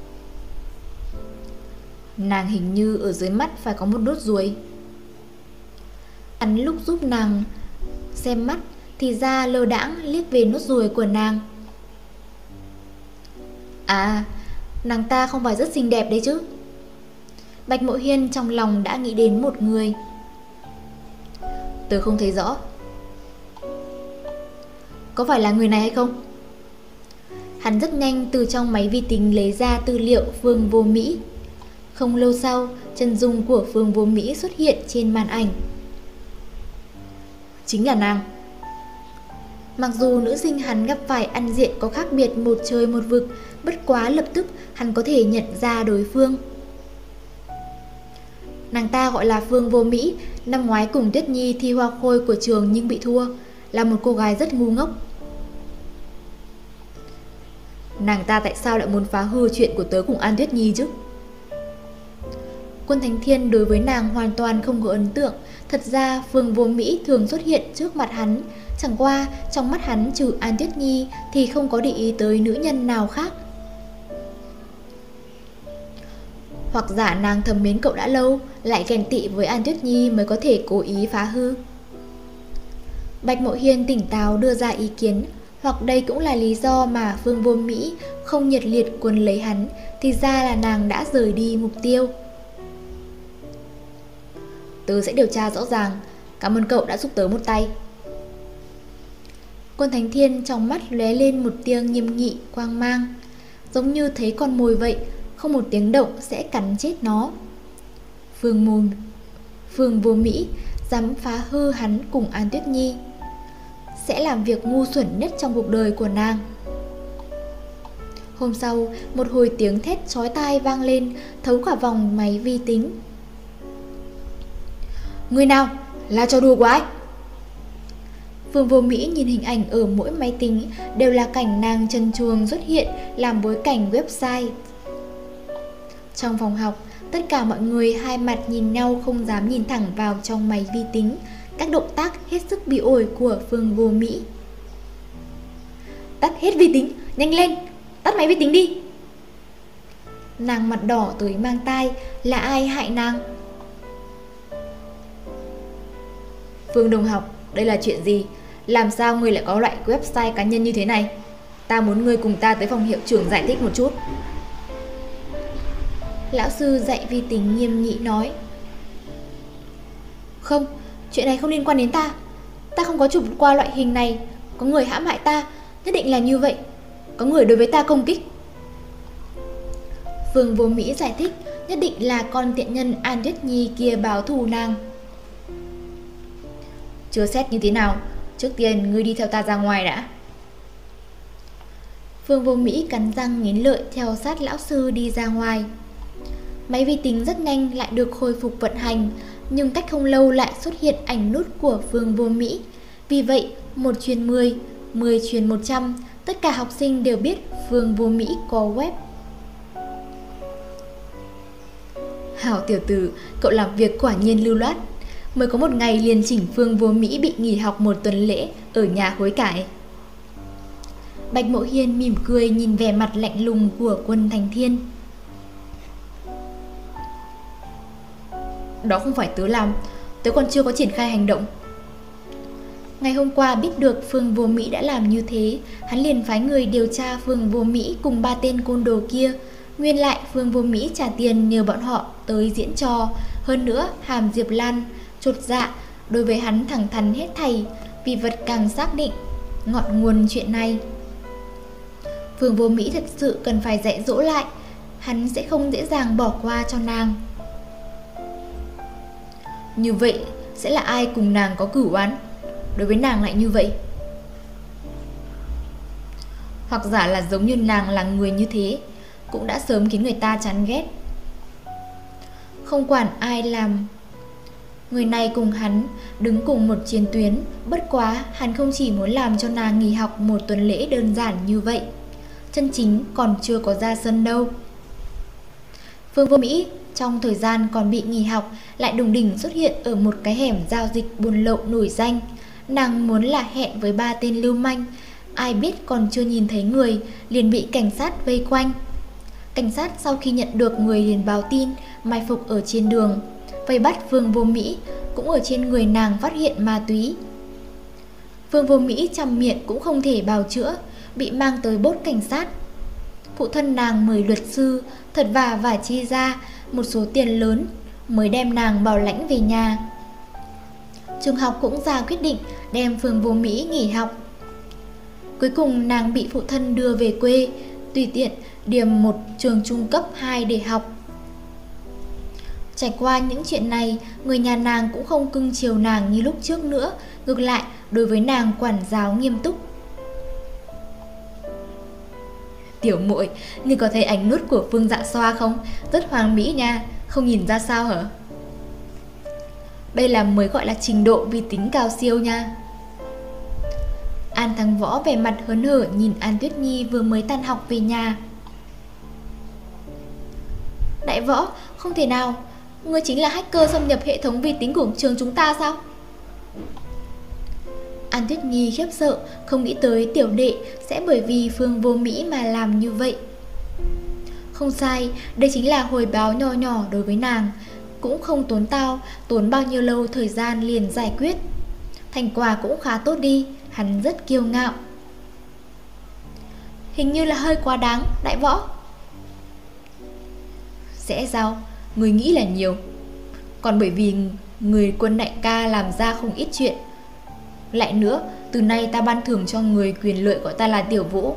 Nàng hình như ở dưới mắt phải có một nốt ruồi. Hắn lúc giúp nàng xem mắt thì ra lơ đãng liếc về nốt ruồi của nàng. À, nàng ta không phải rất xinh đẹp đấy chứ. Bạch Mộ Hiên trong lòng đã nghĩ đến một người. Tớ không thấy rõ. Có phải là người này hay không? Hắn rất nhanh từ trong máy vi tính lấy ra tư liệu Phương Vô Mỹ. Không lâu sau, chân dung của Phương Vô Mỹ xuất hiện trên màn ảnh. Chính là nàng. Mặc dù nữ sinh hắn gặp phải ăn diện có khác biệt một trời một vực, bất quá lập tức hắn có thể nhận ra đối phương. Nàng ta gọi là Phương Vô Mỹ, năm ngoái cùng Tuyết Nhi thi hoa khôi của trường nhưng bị thua, là một cô gái rất ngu ngốc. Nàng ta tại sao lại muốn phá hư chuyện của tớ cùng An Tuyết Nhi chứ? Quân Thánh Thiên đối với nàng hoàn toàn không có ấn tượng. Thật ra Phương Vô Mỹ thường xuất hiện trước mặt hắn, chẳng qua trong mắt hắn trừ An Tuyết Nhi thì không có để ý tới nữ nhân nào khác. Hoặc giả nàng thầm mến cậu đã lâu, lại ghen tị với An Tuyết Nhi mới có thể cố ý phá hư. Bạch Mộ Hiên tỉnh táo đưa ra ý kiến. Hoặc đây cũng là lý do mà Phương Vô Mỹ không nhiệt liệt cuốn lấy hắn, thì ra là nàng đã rời đi mục tiêu. Tớ sẽ điều tra rõ ràng. Cảm ơn cậu đã giúp tớ một tay. Quân Thánh Thiên trong mắt lóe lên một tia nghiêm nghị quang mang, giống như thấy con mồi vậy, không một tiếng động sẽ cắn chết nó. Phương Mô Phương Vô Mỹ dám phá hư hắn cùng An Tuyết Nhi, sẽ làm việc ngu xuẩn nhất trong cuộc đời của nàng. Hôm sau, một hồi tiếng thét chói tai vang lên, thấu cả vòng máy vi tính. Người nào? Là trò đùa của ai? Phương Vô Mỹ nhìn hình ảnh ở mỗi máy tính đều là cảnh nàng trần truồng xuất hiện làm bối cảnh website. Trong phòng học, tất cả mọi người hai mặt nhìn nhau, không dám nhìn thẳng vào trong máy vi tính các động tác hết sức bị ổi của Phương Vô Mỹ. Tắt hết vi tính, nhanh lên, tắt máy vi tính đi. Nàng mặt đỏ tới mang tai, là ai hại nàng? Phương Đồng học, đây là chuyện gì? Làm sao ngươi lại có loại website cá nhân như thế này? Ta muốn ngươi cùng ta tới phòng hiệu trưởng giải thích một chút. Lão sư dạy vi tính nghiêm nghị nói. Không, chuyện này không liên quan đến ta. Ta không có chụp qua loại hình này. Có người hãm hại ta, nhất định là như vậy. Có người đối với ta công kích. Phương Vô Mỹ giải thích, nhất định là con tiện nhân An Tuyết Nhi kia báo thù nàng. Chưa xét như thế nào, trước tiên ngươi đi theo ta ra ngoài đã. Phương Vô Mỹ cắn răng nghiến lợi theo sát lão sư đi ra ngoài. Máy vi tính rất nhanh lại được khôi phục vận hành, nhưng cách không lâu lại xuất hiện ảnh nút của Phương Vô Mỹ. Vì vậy, một truyền mười, mười truyền một trăm, tất cả học sinh đều biết Phương Vô Mỹ có web. Hảo tiểu tử, cậu làm việc quả nhiên lưu loát. Mới có một ngày liền chỉnh Phương Vô Mỹ bị nghỉ học một tuần lễ ở nhà hối cải. Bạch Mộ Hiên mỉm cười nhìn vẻ mặt lạnh lùng của Quân Thành Thiên. Đó không phải tớ làm, tớ còn chưa có triển khai hành động. Ngày hôm qua biết được Phương Vô Mỹ đã làm như thế, hắn liền phái người điều tra Phương Vô Mỹ cùng ba tên côn đồ kia. Nguyên lại Phương Vô Mỹ trả tiền nhờ bọn họ tới diễn trò. Hơn nữa Hàm Diệp Lan chột dạ đối với hắn thẳng thắn hết thảy, vì vật càng xác định ngọn nguồn chuyện này. Phương Vô Mỹ thật sự cần phải dạy dỗ lại, hắn sẽ không dễ dàng bỏ qua cho nàng. Như vậy sẽ là ai cùng nàng có cửu oán? Đối với nàng lại như vậy. Hoặc giả là giống như nàng là người như thế, cũng đã sớm khiến người ta chán ghét. Không quản ai làm, người này cùng hắn đứng cùng một chiến tuyến. Bất quá hắn không chỉ muốn làm cho nàng nghỉ học một tuần lễ đơn giản như vậy, chân chính còn chưa có ra sân đâu. Phương Vô Mỹ trong thời gian còn bị nghỉ học lại đùng đỉnh xuất hiện ở một cái hẻm giao dịch buôn lậu nổi danh. Nàng muốn là hẹn với ba tên lưu manh, ai biết còn chưa nhìn thấy người liền bị cảnh sát vây quanh. Cảnh sát sau khi nhận được người liền báo tin mai phục ở trên đường, vây bắt Phương Vô Mỹ. Cũng ở trên người nàng phát hiện ma túy. Phương Vô Mỹ trăm miệng cũng không thể bào chữa, bị mang tới bốt cảnh sát. Phụ thân nàng mời luật sư, thật vả và chi ra một số tiền lớn mới đem nàng bảo lãnh về nhà. Trường học cũng ra quyết định đem Phương Vô Mỹ nghỉ học. Cuối cùng nàng bị phụ thân đưa về quê, tùy tiện điềm một trường trung cấp hai để học. Trải qua những chuyện này, người nhà nàng cũng không cưng chiều nàng như lúc trước nữa, ngược lại đối với nàng quản giáo nghiêm túc. Tiểu muội, ngươi có thấy ảnh nút của Phương Dạ Xoa không? Rất hoàn mỹ nha, không nhìn ra sao hả? Đây là mới gọi là trình độ vi tính cao siêu nha. An Thắng Võ vẻ mặt hớn hở nhìn An Tuyết Nhi vừa mới tan học về nhà. Đại Võ, không thể nào, ngươi chính là hacker xâm nhập hệ thống vi tính của trường chúng ta sao? An Tuyết Nhi khiếp sợ, không nghĩ tới tiểu đệ sẽ bởi vì Phương Vô Mỹ mà làm như vậy. Không sai, đây chính là hồi báo nho nhỏ đối với nàng, cũng không tốn tao, tốn bao nhiêu lâu thời gian liền giải quyết. Thành quả cũng khá tốt đi, hắn rất kiêu ngạo. Hình như là hơi quá đáng, Đại Võ. Sẽ sao? Người nghĩ là nhiều. Còn bởi vì người Quân đại ca làm ra không ít chuyện. Lại nữa, từ nay ta ban thưởng cho người quyền lợi gọi ta là Tiểu Vũ.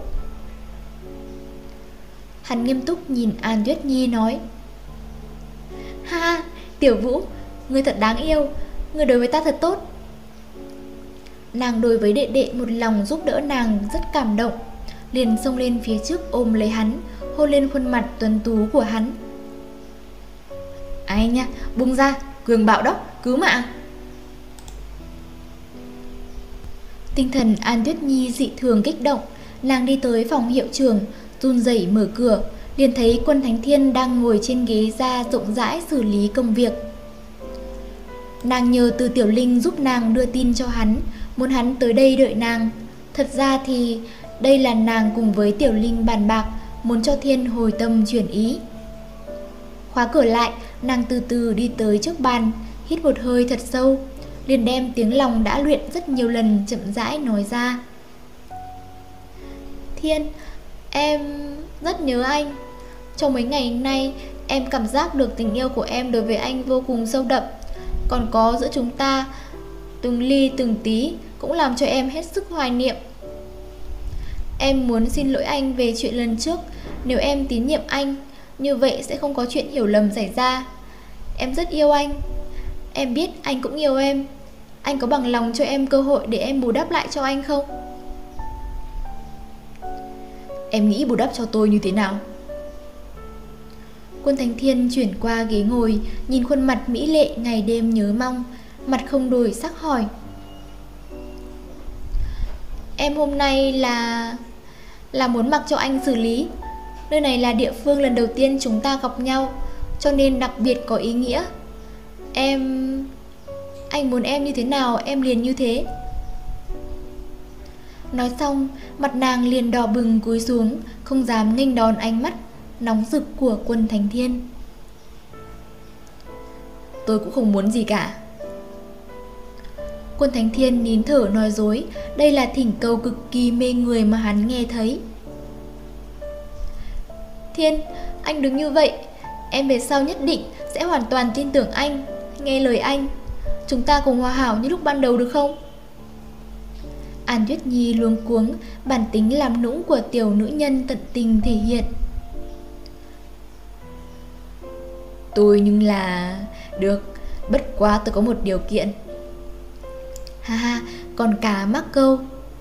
Hắn nghiêm túc nhìn An Tuyết Nhi nói. Ha, Tiểu Vũ, ngươi thật đáng yêu, ngươi đối với ta thật tốt. Nàng đối với đệ đệ một lòng giúp đỡ nàng rất cảm động, liền xông lên phía trước ôm lấy hắn, hôn lên khuôn mặt tuấn tú của hắn. Ai nha, buông ra, cường bạo đó, cứu mạng. Tinh thần An Tuyết Nhi dị thường kích động, nàng đi tới phòng hiệu trưởng, run rẩy mở cửa, liền thấy Quân Thánh Thiên đang ngồi trên ghế da rộng rãi xử lý công việc. Nàng nhờ Từ Tiểu Linh giúp nàng đưa tin cho hắn, muốn hắn tới đây đợi nàng. Thật ra thì đây là nàng cùng với Tiểu Linh bàn bạc, muốn cho Thiên hồi tâm chuyển ý. Khóa cửa lại, nàng từ từ đi tới trước bàn, hít một hơi thật sâu, liền đem tiếng lòng đã luyện rất nhiều lần chậm rãi nói ra. Thiên, em rất nhớ anh. Trong mấy ngày nay, em cảm giác được tình yêu của em đối với anh vô cùng sâu đậm. Còn có giữa chúng ta, từng ly từng tí cũng làm cho em hết sức hoài niệm. Em muốn xin lỗi anh về chuyện lần trước. Nếu em tín nhiệm anh, như vậy sẽ không có chuyện hiểu lầm xảy ra. Em rất yêu anh. Em biết anh cũng yêu em. Anh có bằng lòng cho em cơ hội để em bù đắp lại cho anh không? Em nghĩ bù đắp cho tôi như thế nào? Quân Thánh Thiên chuyển qua ghế ngồi, nhìn khuôn mặt mỹ lệ ngày đêm nhớ mong, mặt không đổi sắc hỏi. Em hôm nay là... là muốn mặc cho anh xử lý. Nơi này là địa phương lần đầu tiên chúng ta gặp nhau, cho nên đặc biệt có ý nghĩa. Em... anh muốn em như thế nào em liền như thế. Nói xong, mặt nàng liền đỏ bừng cúi xuống, không dám nghênh đón ánh mắt nóng rực của Quân Thánh Thiên. Tôi cũng không muốn gì cả. Quân Thánh Thiên nín thở nói dối, đây là thỉnh cầu cực kỳ mê người mà hắn nghe thấy. Thiên, anh đừng như vậy. Em về sau nhất định sẽ hoàn toàn tin tưởng anh, nghe lời anh. Chúng ta cùng hòa hảo như lúc ban đầu được không? An Tuyết Nhi luống cuống, bản tính làm nũng của tiểu nữ nhân tận tình thể hiện. Tôi nhưng là... Được, bất quá tôi có một điều kiện. Ha ha, còn cá mắc câu.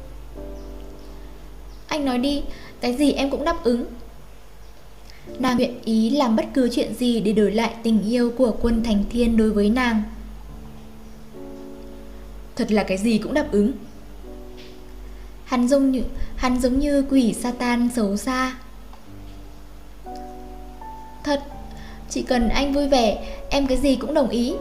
Anh nói đi, cái gì em cũng đáp ứng. Nàng nguyện ý làm bất cứ chuyện gì để đổi lại tình yêu của Quân Thánh Thiên đối với nàng. Thật là cái gì cũng đáp ứng. Hắn giống như, hắn giống như quỷ Satan xấu xa. Thật, chỉ cần anh vui vẻ, em cái gì cũng đồng ý.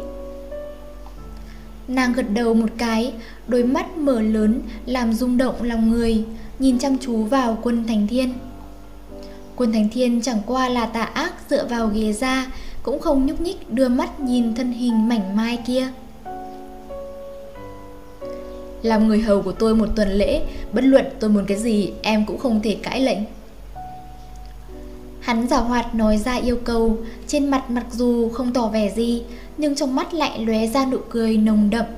Nàng gật đầu một cái, đôi mắt mở lớn làm rung động lòng người, nhìn chăm chú vào Quân Thánh Thiên. Quân Thánh Thiên chẳng qua là tà ác dựa vào ghế ra, cũng không nhúc nhích đưa mắt nhìn thân hình mảnh mai kia. Làm người hầu của tôi một tuần lễ, bất luận tôi muốn cái gì em cũng không thể cãi lệnh. Hắn giảo hoạt nói ra yêu cầu, trên mặt mặc dù không tỏ vẻ gì, nhưng trong mắt lại lóe ra nụ cười nồng đậm.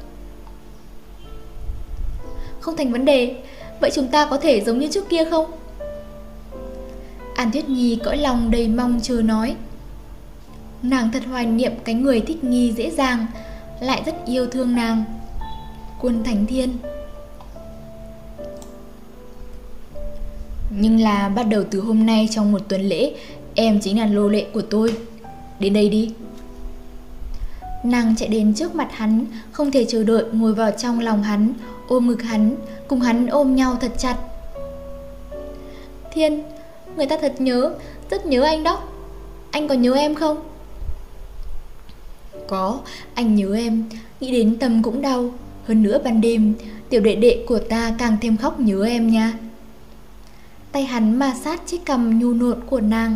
Không thành vấn đề, vậy chúng ta có thể giống như trước kia không? An Tuyết Nhi cõi lòng đầy mong chờ nói. Nàng thật hoài niệm cái người thích nghi dễ dàng, lại rất yêu thương nàng. Quân Thánh Thiên. Nhưng là bắt đầu từ hôm nay trong một tuần lễ, em chính là nô lệ của tôi. Đến đây đi. Nàng chạy đến trước mặt hắn, không thể chờ đợi ngồi vào trong lòng hắn, ôm ngực hắn, cùng hắn ôm nhau thật chặt. Thiên, người ta thật nhớ, rất nhớ anh đó. Anh có nhớ em không? Có, anh nhớ em, nghĩ đến tâm cũng đau. Hơn nữa ban đêm, tiểu đệ đệ của ta càng thêm khóc nhớ em nha. Tay hắn ma sát chiếc cằm nhu nộn của nàng.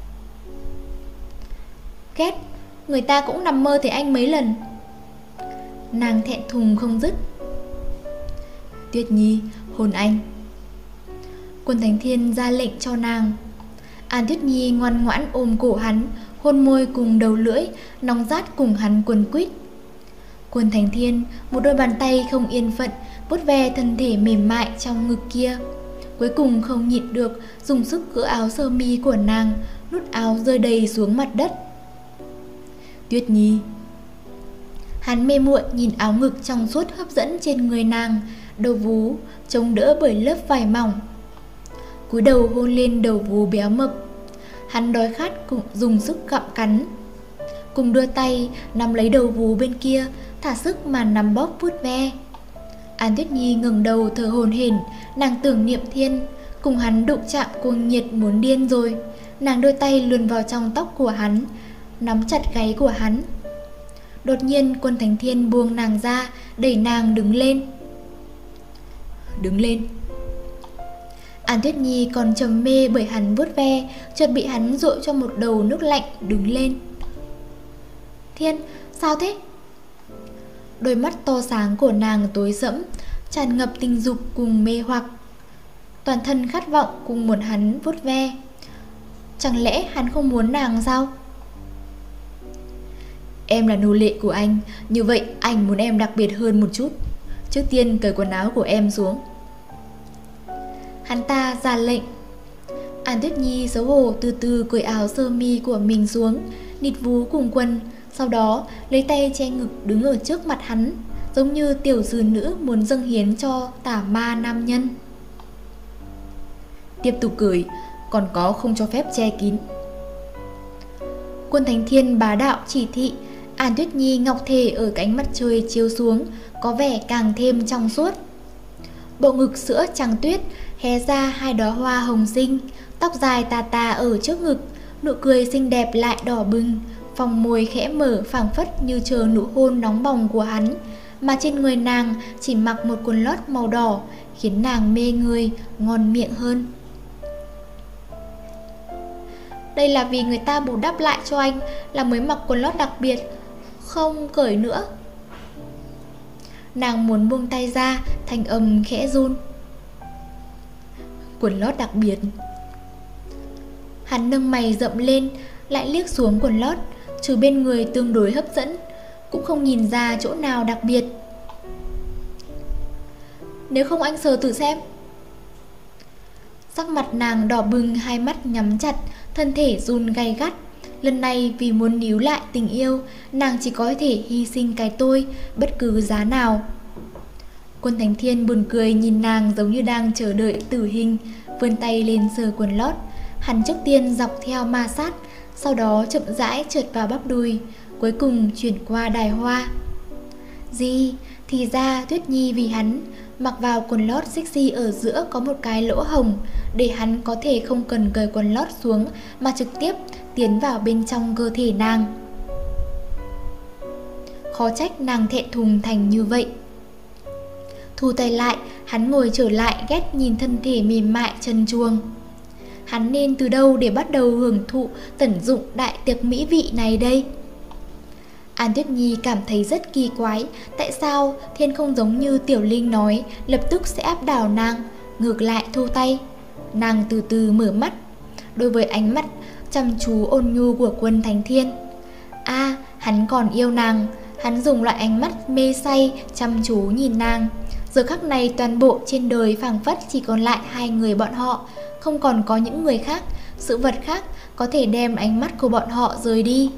Ghét, người ta cũng nằm mơ thấy anh mấy lần. Nàng thẹn thùng không dứt. Tuyết Nhi, hôn anh. Quân Thánh Thiên ra lệnh cho nàng. An Tuyết Nhi ngoan ngoãn ôm cổ hắn, hôn môi cùng đầu lưỡi, nóng rát cùng hắn quấn quýt. Quân Thánh Thiên một đôi bàn tay không yên phận vuốt ve thân thể mềm mại trong ngực kia, cuối cùng không nhịn được dùng sức gỡ áo sơ mi của nàng, nút áo rơi đầy xuống mặt đất. Tuyết Nhi. Hắn mê muội nhìn áo ngực trong suốt hấp dẫn trên người nàng, đầu vú chống đỡ bởi lớp vải mỏng. Cúi đầu hôn lên đầu vú béo mập. Hắn đói khát cũng dùng sức gặm cắn, cùng đưa tay nắm lấy đầu vú bên kia, thả sức mà nắm bóp vuốt ve. An Tuyết Nhi ngẩng đầu thở hổn hển, nàng tưởng niệm Thiên, cùng hắn đụng chạm cuồng nhiệt muốn điên rồi. Nàng đưa tay luồn vào trong tóc của hắn, nắm chặt gáy của hắn. Đột nhiên Quân Thánh Thiên buông nàng ra, đẩy nàng đứng lên. Đứng lên. An Tuyết Nhi còn trầm mê bởi hắn vuốt ve, chợt bị hắn dội cho một đầu nước lạnh, đứng lên. Thiên, sao thế? Đôi mắt to sáng của nàng tối sẫm, tràn ngập tình dục cùng mê hoặc. Toàn thân khát vọng cùng muốn hắn vuốt ve. Chẳng lẽ hắn không muốn nàng sao? Em là nô lệ của anh, như vậy anh muốn em đặc biệt hơn một chút. Trước tiên cởi quần áo của em xuống. Hắn ta ra lệnh. An Tuyết Nhi xấu hổ từ từ cởi áo sơ mi của mình xuống, nịt vú cùng quần, sau đó lấy tay che ngực đứng ở trước mặt hắn, giống như tiểu sư nữ muốn dâng hiến cho tả ma nam nhân. Tiếp tục cởi, còn có không cho phép che kín. Quân Thánh Thiên bá đạo chỉ thị. An Tuyết Nhi ngọc thể ở cánh mặt trời chiếu xuống, có vẻ càng thêm trong suốt. Bộ ngực sữa trắng tuyết hé ra hai đóa hoa hồng xinh, tóc dài tà tà ở trước ngực, nụ cười xinh đẹp lại đỏ bừng, phòng môi khẽ mở phảng phất như chờ nụ hôn nóng bỏng của hắn, mà trên người nàng chỉ mặc một quần lót màu đỏ, khiến nàng mê người, ngon miệng hơn. Đây là vì người ta bù đắp lại cho anh là mới mặc quần lót đặc biệt, không cởi nữa. Nàng muốn buông tay ra, thanh âm khẽ run. Quần lót đặc biệt. Hắn nâng mày rậm lên, lại liếc xuống quần lót, trừ bên người tương đối hấp dẫn, cũng không nhìn ra chỗ nào đặc biệt. Nếu không anh sờ thử xem. Sắc mặt nàng đỏ bừng, hai mắt nhắm chặt, thân thể run gay gắt. Lần này vì muốn níu lại tình yêu, nàng chỉ có thể hy sinh cái tôi, bất cứ giá nào. Quân Thánh Thiên buồn cười nhìn nàng giống như đang chờ đợi tử hình, vươn tay lên sờ quần lót. Hắn trước tiên dọc theo ma sát, sau đó chậm rãi trượt vào bắp đùi, cuối cùng chuyển qua đài hoa. Gì, thì ra Tuyết Nhi vì hắn mặc vào quần lót sexy ở giữa có một cái lỗ hồng, để hắn có thể không cần cởi quần lót xuống mà trực tiếp tiến vào bên trong cơ thể nàng. Khó trách nàng thẹn thùng thành như vậy. Thu tay lại, hắn ngồi trở lại, ghét nhìn thân thể mềm mại trần truồng. Hắn nên từ đâu để bắt đầu hưởng thụ tận dụng đại tiệc mỹ vị này đây? An Tuyết Nhi cảm thấy rất kỳ quái, tại sao Thiên không giống như Tiểu Linh nói lập tức sẽ áp đảo nàng, ngược lại thu tay. Nàng từ từ mở mắt, đối với ánh mắt chăm chú ôn nhu của Quân Thánh Thiên. A, à, hắn còn yêu nàng. Hắn dùng loại ánh mắt mê say chăm chú nhìn nàng. Giờ khắc này toàn bộ trên đời phảng phất chỉ còn lại hai người bọn họ, không còn có những người khác, sự vật khác có thể đem ánh mắt của bọn họ rời đi.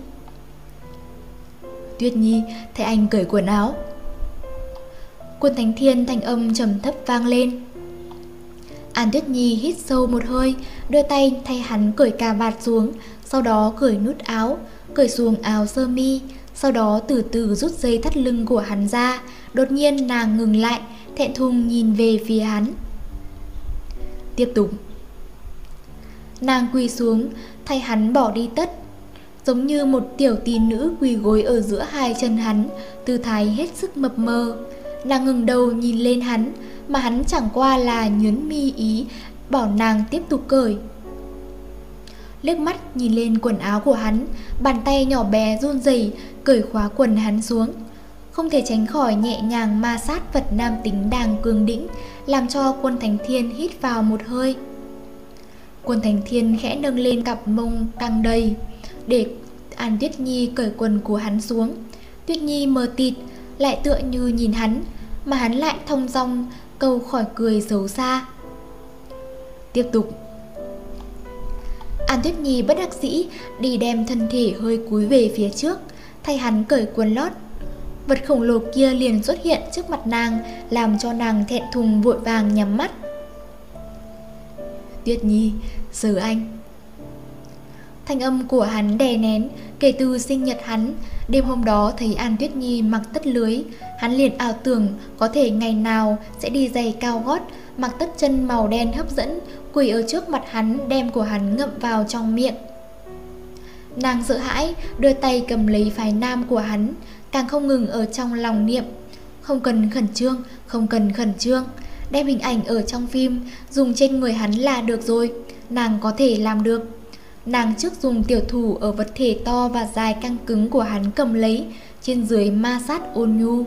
Tuyết Nhi, thấy anh cởi quần áo. Quân Thánh Thiên thanh âm trầm thấp vang lên. An Tuyết Nhi hít sâu một hơi, đưa tay thay hắn cởi cà vạt xuống, sau đó cởi nút áo, cởi xuống áo sơ mi, sau đó từ từ rút dây thắt lưng của hắn ra. Đột nhiên nàng ngừng lại, thẹn thùng nhìn về phía hắn. Tiếp tục. Nàng quỳ xuống, thay hắn bỏ đi tất, giống như một tiểu tỷ nữ quỳ gối ở giữa hai chân hắn, tư thái hết sức mập mờ. Nàng ngừng đầu nhìn lên hắn, mà hắn chẳng qua là nhớn mi ý bảo nàng tiếp tục cởi. Liếc mắt nhìn lên quần áo của hắn, bàn tay nhỏ bé run rẩy cởi khóa quần hắn xuống, không thể tránh khỏi nhẹ nhàng ma sát vật nam tính đang cương đĩnh, làm cho Quân Thánh Thiên hít vào một hơi. Quân Thánh Thiên khẽ nâng lên cặp mông căng đầy để An Tuyết Nhi cởi quần của hắn xuống. Tuyết Nhi mờ tịt, lại tựa như nhìn hắn, mà hắn lại thong dong câu khỏi cười xấu xa. Tiếp tục. An Tuyết Nhi bất đắc dĩ đi đem thân thể hơi cúi về phía trước, thay hắn cởi quần lót. vật khổng lồ kia liền xuất hiện trước mặt nàng, làm cho nàng thẹn thùng vội vàng nhắm mắt. Tuyết Nhi, giờ anh. Thanh âm của hắn đè nén. Kể từ sinh nhật hắn, đêm hôm đó thấy An Tuyết Nhi mặc tất lưới, hắn liền ảo tưởng có thể ngày nào sẽ đi giày cao gót, mặc tất chân màu đen hấp dẫn, quỳ ở trước mặt hắn, đem của hắn ngậm vào trong miệng. Nàng sợ hãi, đưa tay cầm lấy phái nam của hắn, càng không ngừng ở trong lòng niệm: không cần khẩn trương, không cần khẩn trương, đem hình ảnh ở trong phim dùng trên người hắn là được rồi, nàng có thể làm được. Nàng trước dùng tiểu thủ ở vật thể to và dài căng cứng của hắn cầm lấy, trên dưới ma sát ôn nhu.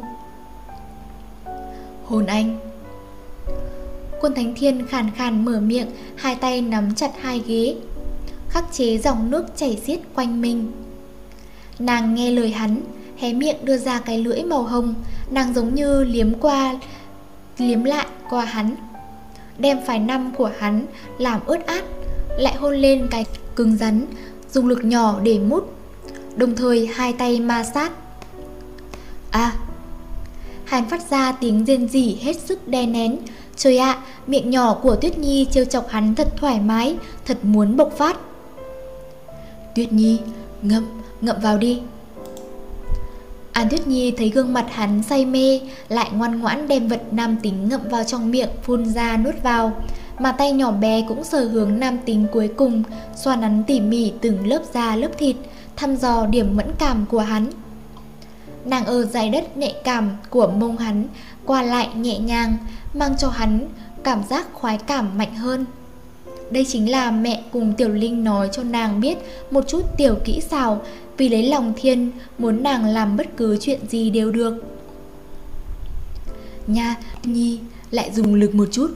Hôn anh. Quân Thánh Thiên khàn khàn mở miệng, hai tay nắm chặt hai ghế, khắc chế dòng nước chảy xiết quanh mình. Nàng nghe lời hắn, hé miệng đưa ra cái lưỡi màu hồng, nàng giống như liếm qua, liếm lại qua hắn, đem phái năm của hắn làm ướt át, lại hôn lên cái cứng rắn, dùng lực nhỏ để mút, đồng thời hai tay ma sát. À! Hắn phát ra tiếng rên rỉ hết sức đè nén. Trời ạ, à, miệng nhỏ của Tuyết Nhi trêu chọc hắn thật thoải mái, thật muốn bộc phát. Tuyết Nhi, ngậm, ngậm vào đi. An Tuyết Nhi thấy gương mặt hắn say mê, lại ngoan ngoãn đem vật nam tính ngậm vào trong miệng, phun ra nuốt vào. Mà tay nhỏ bé cũng sờ hướng nam tính cuối cùng, xoa nắn tỉ mỉ từng lớp da lớp thịt, thăm dò điểm mẫn cảm của hắn. Nàng ở dải đất nhạy cảm của mông hắn, qua lại nhẹ nhàng, mang cho hắn cảm giác khoái cảm mạnh hơn. Đây chính là mẹ cùng Tiểu Linh nói cho nàng biết một chút tiểu kỹ xảo, vì lấy lòng thiên, muốn nàng làm bất cứ chuyện gì đều được. Nha, Nhi, lại dùng lực một chút.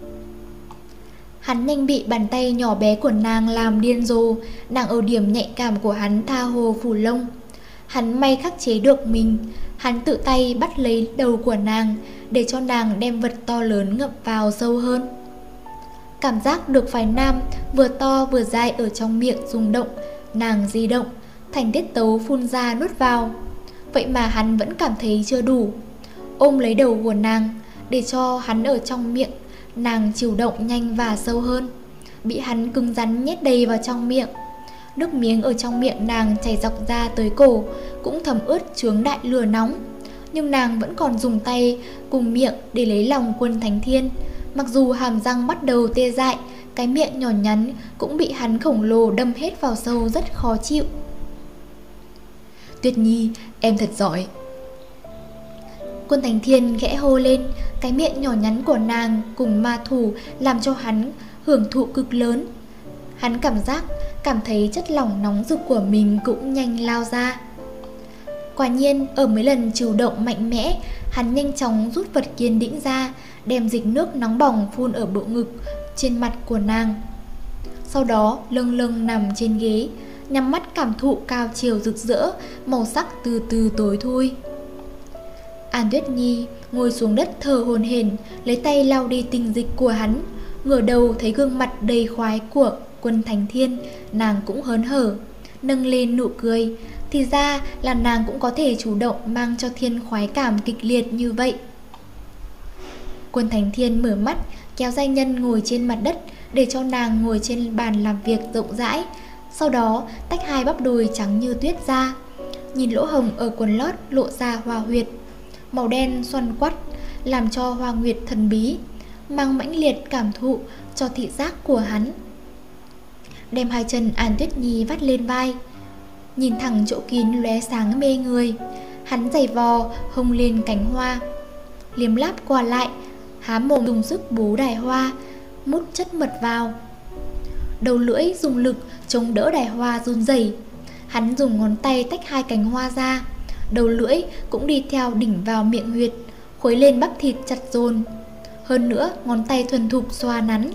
Hắn nhanh bị bàn tay nhỏ bé của nàng làm điên rồ, nàng ở điểm nhạy cảm của hắn tha hồ phủ lông. Hắn may khắc chế được mình, hắn tự tay bắt lấy đầu của nàng, để cho nàng đem vật to lớn ngậm vào sâu hơn. Cảm giác được phái nam vừa to vừa dài ở trong miệng rung động, nàng di động, thành tiết tấu phun ra nuốt vào. Vậy mà hắn vẫn cảm thấy chưa đủ, ôm lấy đầu của nàng, để cho hắn ở trong miệng nàng chịu động nhanh và sâu hơn, bị hắn cứng rắn nhét đầy vào trong miệng. Nước miếng ở trong miệng nàng chảy dọc ra tới cổ, cũng thấm ướt chướng đại lửa nóng. Nhưng nàng vẫn còn dùng tay cùng miệng để lấy lòng Quân Thánh Thiên. Mặc dù hàm răng bắt đầu tê dại, cái miệng nhỏ nhắn cũng bị hắn khổng lồ đâm hết vào sâu, rất khó chịu. Tuyết Nhi, em thật giỏi. Quân Thánh Thiên khẽ hô lên, cái miệng nhỏ nhắn của nàng cùng ma thủ làm cho hắn hưởng thụ cực lớn. Hắn cảm giác, cảm thấy chất lỏng nóng rực của mình cũng nhanh lao ra. Quả nhiên, ở mấy lần chịu động mạnh mẽ, hắn nhanh chóng rút vật kiên đĩnh ra, đem dịch nước nóng bỏng phun ở bộ ngực, trên mặt của nàng. Sau đó, lâng lâng nằm trên ghế, nhắm mắt cảm thụ cao chiều rực rỡ, màu sắc từ từ tối thui. An Tuyết Nhi ngồi xuống đất thở hổn hển, lấy tay lau đi tình dịch của hắn, ngửa đầu thấy gương mặt đầy khoái của Quân Thánh Thiên, nàng cũng hớn hở, nâng lên nụ cười. Thì ra là nàng cũng có thể chủ động mang cho Thiên khoái cảm kịch liệt như vậy. Quân Thánh Thiên mở mắt, kéo giai nhân ngồi trên mặt đất, để cho nàng ngồi trên bàn làm việc rộng rãi. Sau đó tách hai bắp đùi trắng như tuyết ra, nhìn lỗ hồng ở quần lót lộ ra hoa huyệt màu đen xoăn quắt, làm cho hoa nguyệt thần bí, mang mãnh liệt cảm thụ cho thị giác của hắn. Đem hai chân An Tuyết Nhi vắt lên vai, nhìn thẳng chỗ kín lóe sáng mê người. Hắn giày vò hông lên cánh hoa, liếm láp qua lại, há mồm dùng sức bú đài hoa, mút chất mật vào. Đầu lưỡi dùng lực chống đỡ đài hoa run rẩy. Hắn dùng ngón tay tách hai cánh hoa ra, đầu lưỡi cũng đi theo đỉnh vào miệng huyệt, khuấy lên bắp thịt chặt dồn. Hơn nữa ngón tay thuần thục xoa nắn.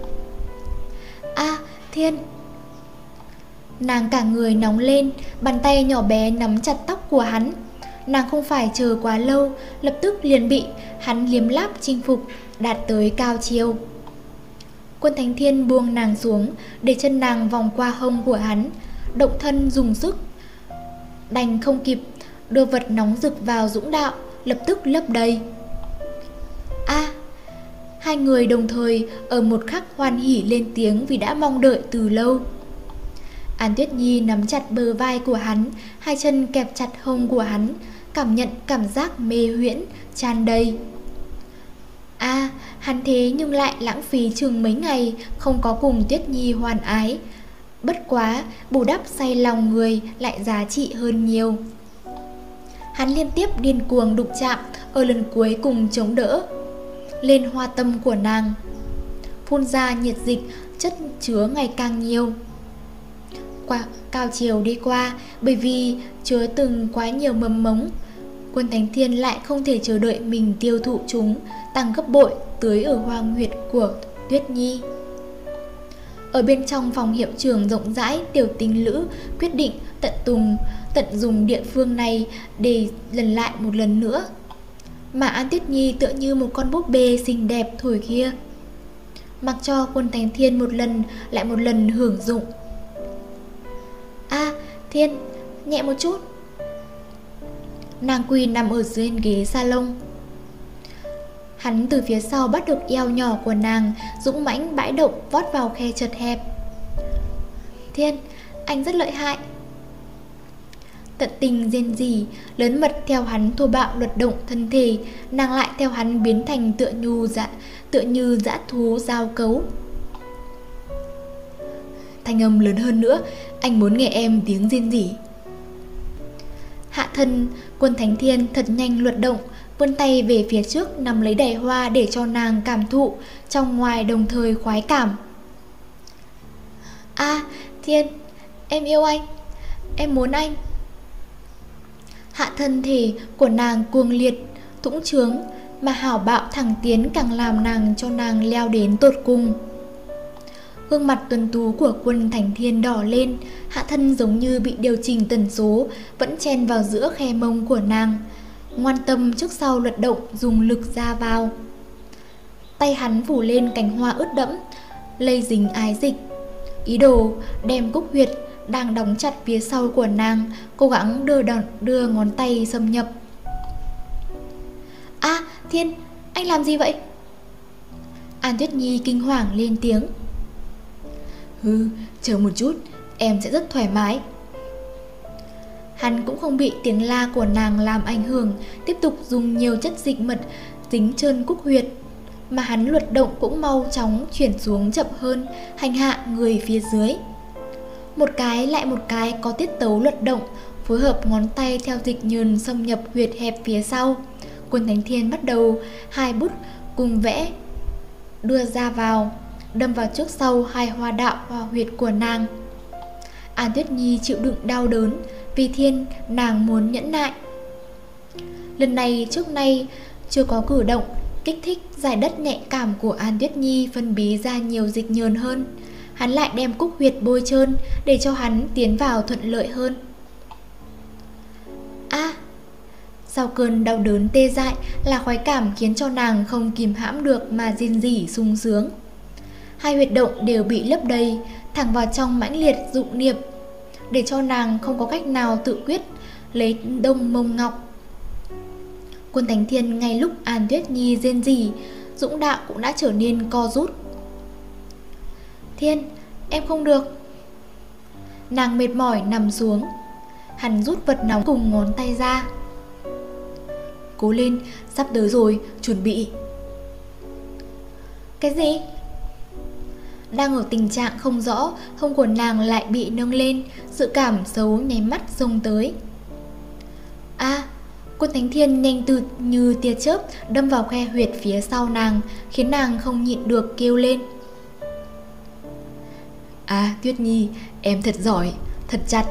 A, Thiên! Nàng cả người nóng lên, bàn tay nhỏ bé nắm chặt tóc của hắn. Nàng không phải chờ quá lâu, lập tức liền bị hắn liếm láp chinh phục, đạt tới cao chiều. Quân Thánh Thiên buông nàng xuống, để chân nàng vòng qua hông của hắn, động thân dùng sức, đành không kịp đưa vật nóng rực vào dũng đạo, lập tức lấp đầy. A! Hai người đồng thời ở một khắc hoan hỉ lên tiếng vì đã mong đợi từ lâu. An Tuyết Nhi nắm chặt bờ vai của hắn, hai chân kẹp chặt hông của hắn, cảm nhận cảm giác mê huyễn, tràn đầy. A, hắn thế nhưng lại lãng phí chừng mấy ngày không có cùng Tuyết Nhi hoan ái. Bất quá, bù đắp say lòng người lại giá trị hơn nhiều. Hắn liên tiếp điên cuồng đụng chạm, ở lần cuối cùng chống đỡ lên hoa tâm của nàng, phun ra nhiệt dịch, chất chứa ngày càng nhiều. Qua, cao chiều đi qua, bởi vì chứa từng quá nhiều mầm mống, Quân Thánh Thiên lại không thể chờ đợi mình tiêu thụ chúng, tăng gấp bội tưới ở hoang huyệt của Tuyết Nhi. Ở bên trong phòng hiệu trưởng rộng rãi, Tiểu Tình Lữ quyết định tận tùng tận dùng địa phương này để lần lại một lần nữa. Mà An Tuyết Nhi tựa như một con búp bê xinh đẹp thổi kia, mặc cho Quân Thánh Thiên một lần lại một lần hưởng dụng. A, à, Thiên, nhẹ một chút. Nàng quỳ nằm ở dưới ghế salon. Hắn từ phía sau bắt được eo nhỏ của nàng, dũng mãnh bãi động vót vào khe chật hẹp. Thiên, anh rất lợi hại. Tận tình rên rỉ, lớn mật theo hắn thô bạo luật động thân thể, nàng lại theo hắn biến thành tựa như dã tựa như dã thú giao cấu. Thanh âm lớn hơn nữa, anh muốn nghe em tiếng rên rỉ. Hạ thân, Quân Thánh Thiên thật nhanh luật động, vươn tay về phía trước nắm lấy đẩy hoa để cho nàng cảm thụ, trong ngoài đồng thời khoái cảm. A, à, Thiên, em yêu anh, em muốn anh. Hạ thân thể của nàng cuồng liệt, thũng trướng, mà hảo bạo thẳng tiến càng làm nàng cho nàng leo đến tột cùng. Gương mặt tuấn tú của Quân Thánh Thiên đỏ lên, hạ thân giống như bị điều chỉnh tần số, vẫn chen vào giữa khe mông của nàng, ngoan tâm trước sau luật động dùng lực ra vào. Tay hắn phủ lên cánh hoa ướt đẫm, lây dính ái dịch, ý đồ đem cúc huyệt đang đóng chặt phía sau của nàng, cố gắng đưa, đòn, đưa ngón tay xâm nhập. A, à, Thiên, anh làm gì vậy? An Tuyết Nhi kinh hoàng lên tiếng. Hừ, chờ một chút, em sẽ rất thoải mái. Hắn cũng không bị tiếng la của nàng làm ảnh hưởng, tiếp tục dùng nhiều chất dịch mật dính trơn cúc huyệt, mà hắn luật động cũng mau chóng chuyển xuống chậm hơn, hành hạ người phía dưới. Một cái lại một cái có tiết tấu luật động, phối hợp ngón tay theo dịch nhờn xâm nhập huyệt hẹp phía sau. Quân Thánh Thiên bắt đầu hai bút cùng vẽ, đưa ra vào, đâm vào trước sau hai hoa đạo hoa huyệt của nàng. An Tuyết Nhi chịu đựng đau đớn, vì Thiên nàng muốn nhẫn nại. Lần này trước nay chưa có cử động kích thích giải đất nhạy cảm của An Tuyết Nhi phân bí ra nhiều dịch nhờn hơn. Hắn lại đem cúc huyệt bôi trơn để cho hắn tiến vào thuận lợi hơn. A, à, sau cơn đau đớn tê dại là khoái cảm khiến cho nàng không kìm hãm được mà rên rỉ sung sướng. Hai huyệt động đều bị lấp đầy, thẳng vào trong mãnh liệt dụng niệm, để cho nàng không có cách nào tự quyết lấy đông mông ngọc. Quân Thánh Thiên ngay lúc An Tuyết Nhi rên rỉ, dũng đạo cũng đã trở nên co rút. Thiên, em không được. Nàng mệt mỏi nằm xuống. Hắn rút vật nóng cùng ngón tay ra. Cố lên, sắp tới rồi, chuẩn bị. Cái gì? Đang ở tình trạng không rõ, hông của nàng lại bị nâng lên, sự cảm xấu nháy mắt xông tới. A, à, Quân Thánh Thiên nhanh từ như tia chớp đâm vào khe huyệt phía sau nàng, khiến nàng không nhịn được kêu lên. À, Tuyết Nhi, em thật giỏi, thật chặt.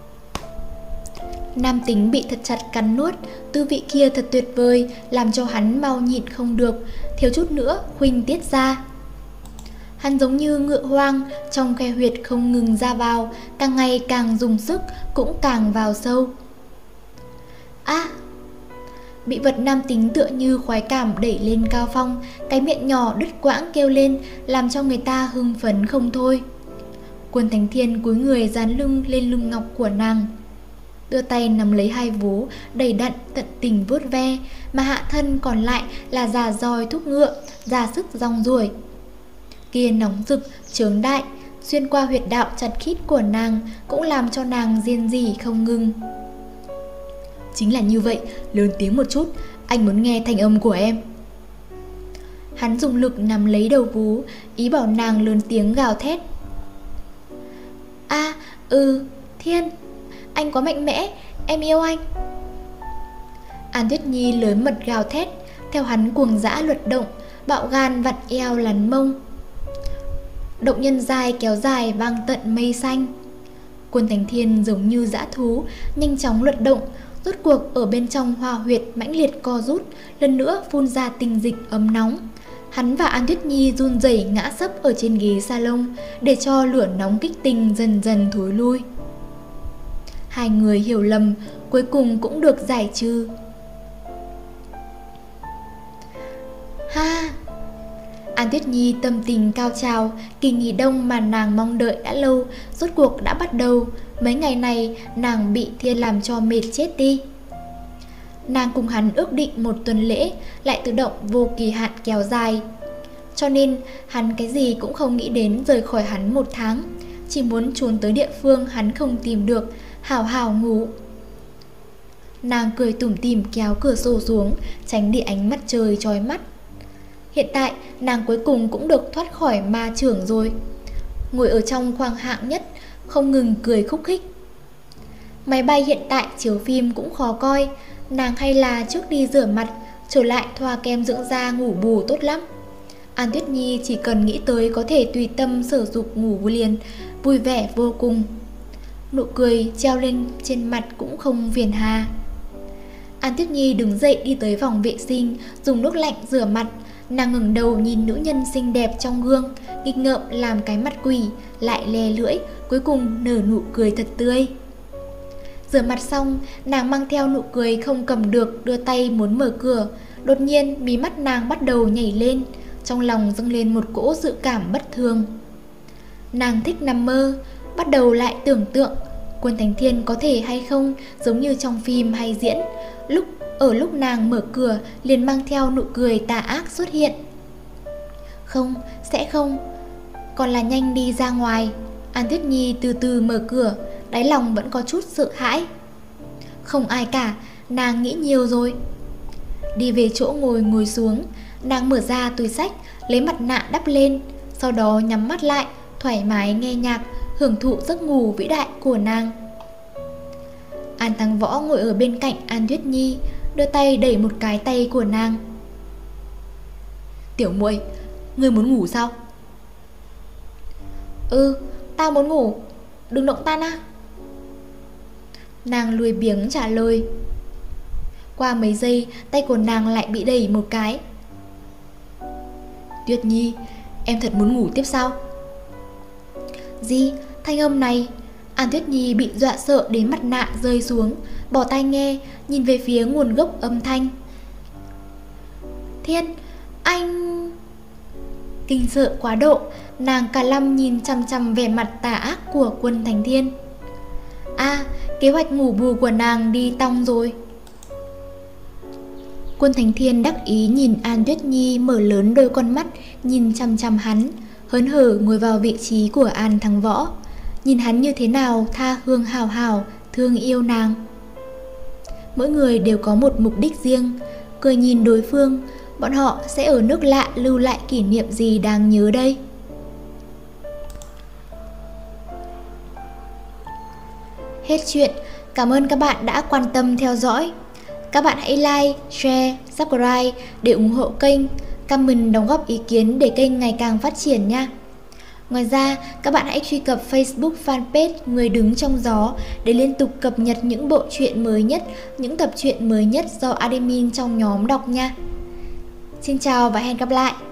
Nam tính bị thật chặt cắn nuốt, tư vị kia thật tuyệt vời, làm cho hắn mau nhịn không được, thiếu chút nữa khuynh tiết ra. Hắn giống như ngựa hoang, trong khe huyệt không ngừng ra vào, càng ngày càng dùng sức, cũng càng vào sâu. A, à, bị vật nam tính tựa như khoái cảm đẩy lên cao phong, cái miệng nhỏ đứt quãng kêu lên, làm cho người ta hưng phấn không thôi. Quân Thánh Thiên cúi người dán lưng lên lưng ngọc của nàng. đưa tay nắm lấy hai vú, đầy đặn tận tình vuốt ve, mà hạ thân còn lại là già roi thúc ngựa, ra sức rong ruổi. Kia nóng rực, chướng đại, xuyên qua huyệt đạo chặt khít của nàng, cũng làm cho nàng riêng rỉ không ngừng. Chính là như vậy, lớn tiếng một chút, anh muốn nghe thanh âm của em. Hắn dùng lực nắm lấy đầu vú, ý bảo nàng lớn tiếng gào thét. A, à, ừ, Thiên, anh quá mạnh mẽ, em yêu anh. An Tuyết Nhi lớn mật gào thét, theo hắn cuồng dã luật động, bạo gan vặn eo lắn mông. Động nhân dài kéo dài vang tận mây xanh. Quân Thành Thiên giống như dã thú, nhanh chóng luật động, rốt cuộc ở bên trong hoa huyệt mãnh liệt co rút, lần nữa phun ra tinh dịch ấm nóng. Hắn và An Tuyết Nhi run rẩy ngã sấp ở trên ghế salon, để cho lửa nóng kích tình dần dần thối lui. Hai người hiểu lầm, cuối cùng cũng được giải trừ. Ha! An Tuyết Nhi tâm tình cao trào, kỳ nghỉ đông mà nàng mong đợi đã lâu, rốt cuộc đã bắt đầu. Mấy ngày này nàng bị Thiên làm cho mệt chết đi. Nàng cùng hắn ước định một tuần lễ, lại tự động vô kỳ hạn kéo dài. Cho nên hắn cái gì cũng không nghĩ đến rời khỏi hắn một tháng, chỉ muốn trốn tới địa phương hắn không tìm được, hào hào ngủ. Nàng cười tủm tỉm kéo cửa sổ xuống, tránh đi ánh mặt trời chói mắt. Hiện tại nàng cuối cùng cũng được thoát khỏi ma chưởng rồi. Ngồi ở trong khoang hạng nhất, không ngừng cười khúc khích. Máy bay hiện tại chiếu phim cũng khó coi, nàng hay là trước đi rửa mặt, trở lại thoa kem dưỡng da ngủ bù tốt lắm. An Tuyết Nhi chỉ cần nghĩ tới có thể tùy tâm sử dụng ngủ liền, vui vẻ vô cùng. Nụ cười treo lên trên mặt cũng không phiền hà. An Tuyết Nhi đứng dậy đi tới phòng vệ sinh, dùng nước lạnh rửa mặt. Nàng ngẩng đầu nhìn nữ nhân xinh đẹp trong gương, nghịch ngợm làm cái mặt quỷ, lại lè lưỡi, cuối cùng nở nụ cười thật tươi. Rửa mặt xong, nàng mang theo nụ cười không cầm được, đưa tay muốn mở cửa. Đột nhiên mí mắt nàng bắt đầu nhảy lên, trong lòng dâng lên một cỗ dự cảm bất thường. Nàng thích nằm mơ, bắt đầu lại tưởng tượng Quân Thành Thiên có thể hay không giống như trong phim hay diễn. Lúc ở lúc nàng mở cửa liền mang theo nụ cười tà ác xuất hiện. Không, sẽ không, còn là nhanh đi ra ngoài. An Tuyết Nhi từ từ mở cửa, đáy lòng vẫn có chút sợ hãi. Không ai cả, nàng nghĩ nhiều rồi. Đi về chỗ ngồi ngồi xuống, nàng mở ra túi xách, lấy mặt nạ đắp lên, sau đó nhắm mắt lại, thoải mái nghe nhạc, hưởng thụ giấc ngủ vĩ đại của nàng. An Thắng Võ ngồi ở bên cạnh An Tuyết Nhi, đưa tay đẩy một cái tay của nàng. Tiểu muội, ngươi muốn ngủ sao? Ừ, tao muốn ngủ, đừng động ta na. Nàng lười biếng trả lời. Qua mấy giây, tay của nàng lại bị đẩy một cái. Tuyết Nhi, em thật muốn ngủ tiếp sao? Gì? Thanh âm này? An Tuyết Nhi bị dọa sợ đến mặt nạ rơi xuống, bỏ tai nghe, nhìn về phía nguồn gốc âm thanh. Thiên, anh... Kinh sợ quá độ, nàng cả lâm nhìn chằm chằm vẻ mặt tà ác của Quân Thành Thiên. À, kế hoạch ngủ bù của nàng đi tong rồi. Quân Thành Thiên đắc ý nhìn An Tuyết Nhi mở lớn đôi con mắt, nhìn chằm chằm hắn, hớn hở ngồi vào vị trí của An Thắng Võ. Nhìn hắn như thế nào tha hương hào hào, thương yêu nàng. Mỗi người đều có một mục đích riêng, cười nhìn đối phương, bọn họ sẽ ở nước lạ lưu lại kỷ niệm gì đáng nhớ đây. Hết chuyện, cảm ơn các bạn đã quan tâm theo dõi. Các bạn hãy like, share, subscribe để ủng hộ kênh, comment đóng góp ý kiến để kênh ngày càng phát triển nha. Ngoài ra, các bạn hãy truy cập Facebook fanpage Người Đứng Trong Gió để liên tục cập nhật những bộ truyện mới nhất, những tập truyện mới nhất do admin trong nhóm đọc nha. Xin chào và hẹn gặp lại!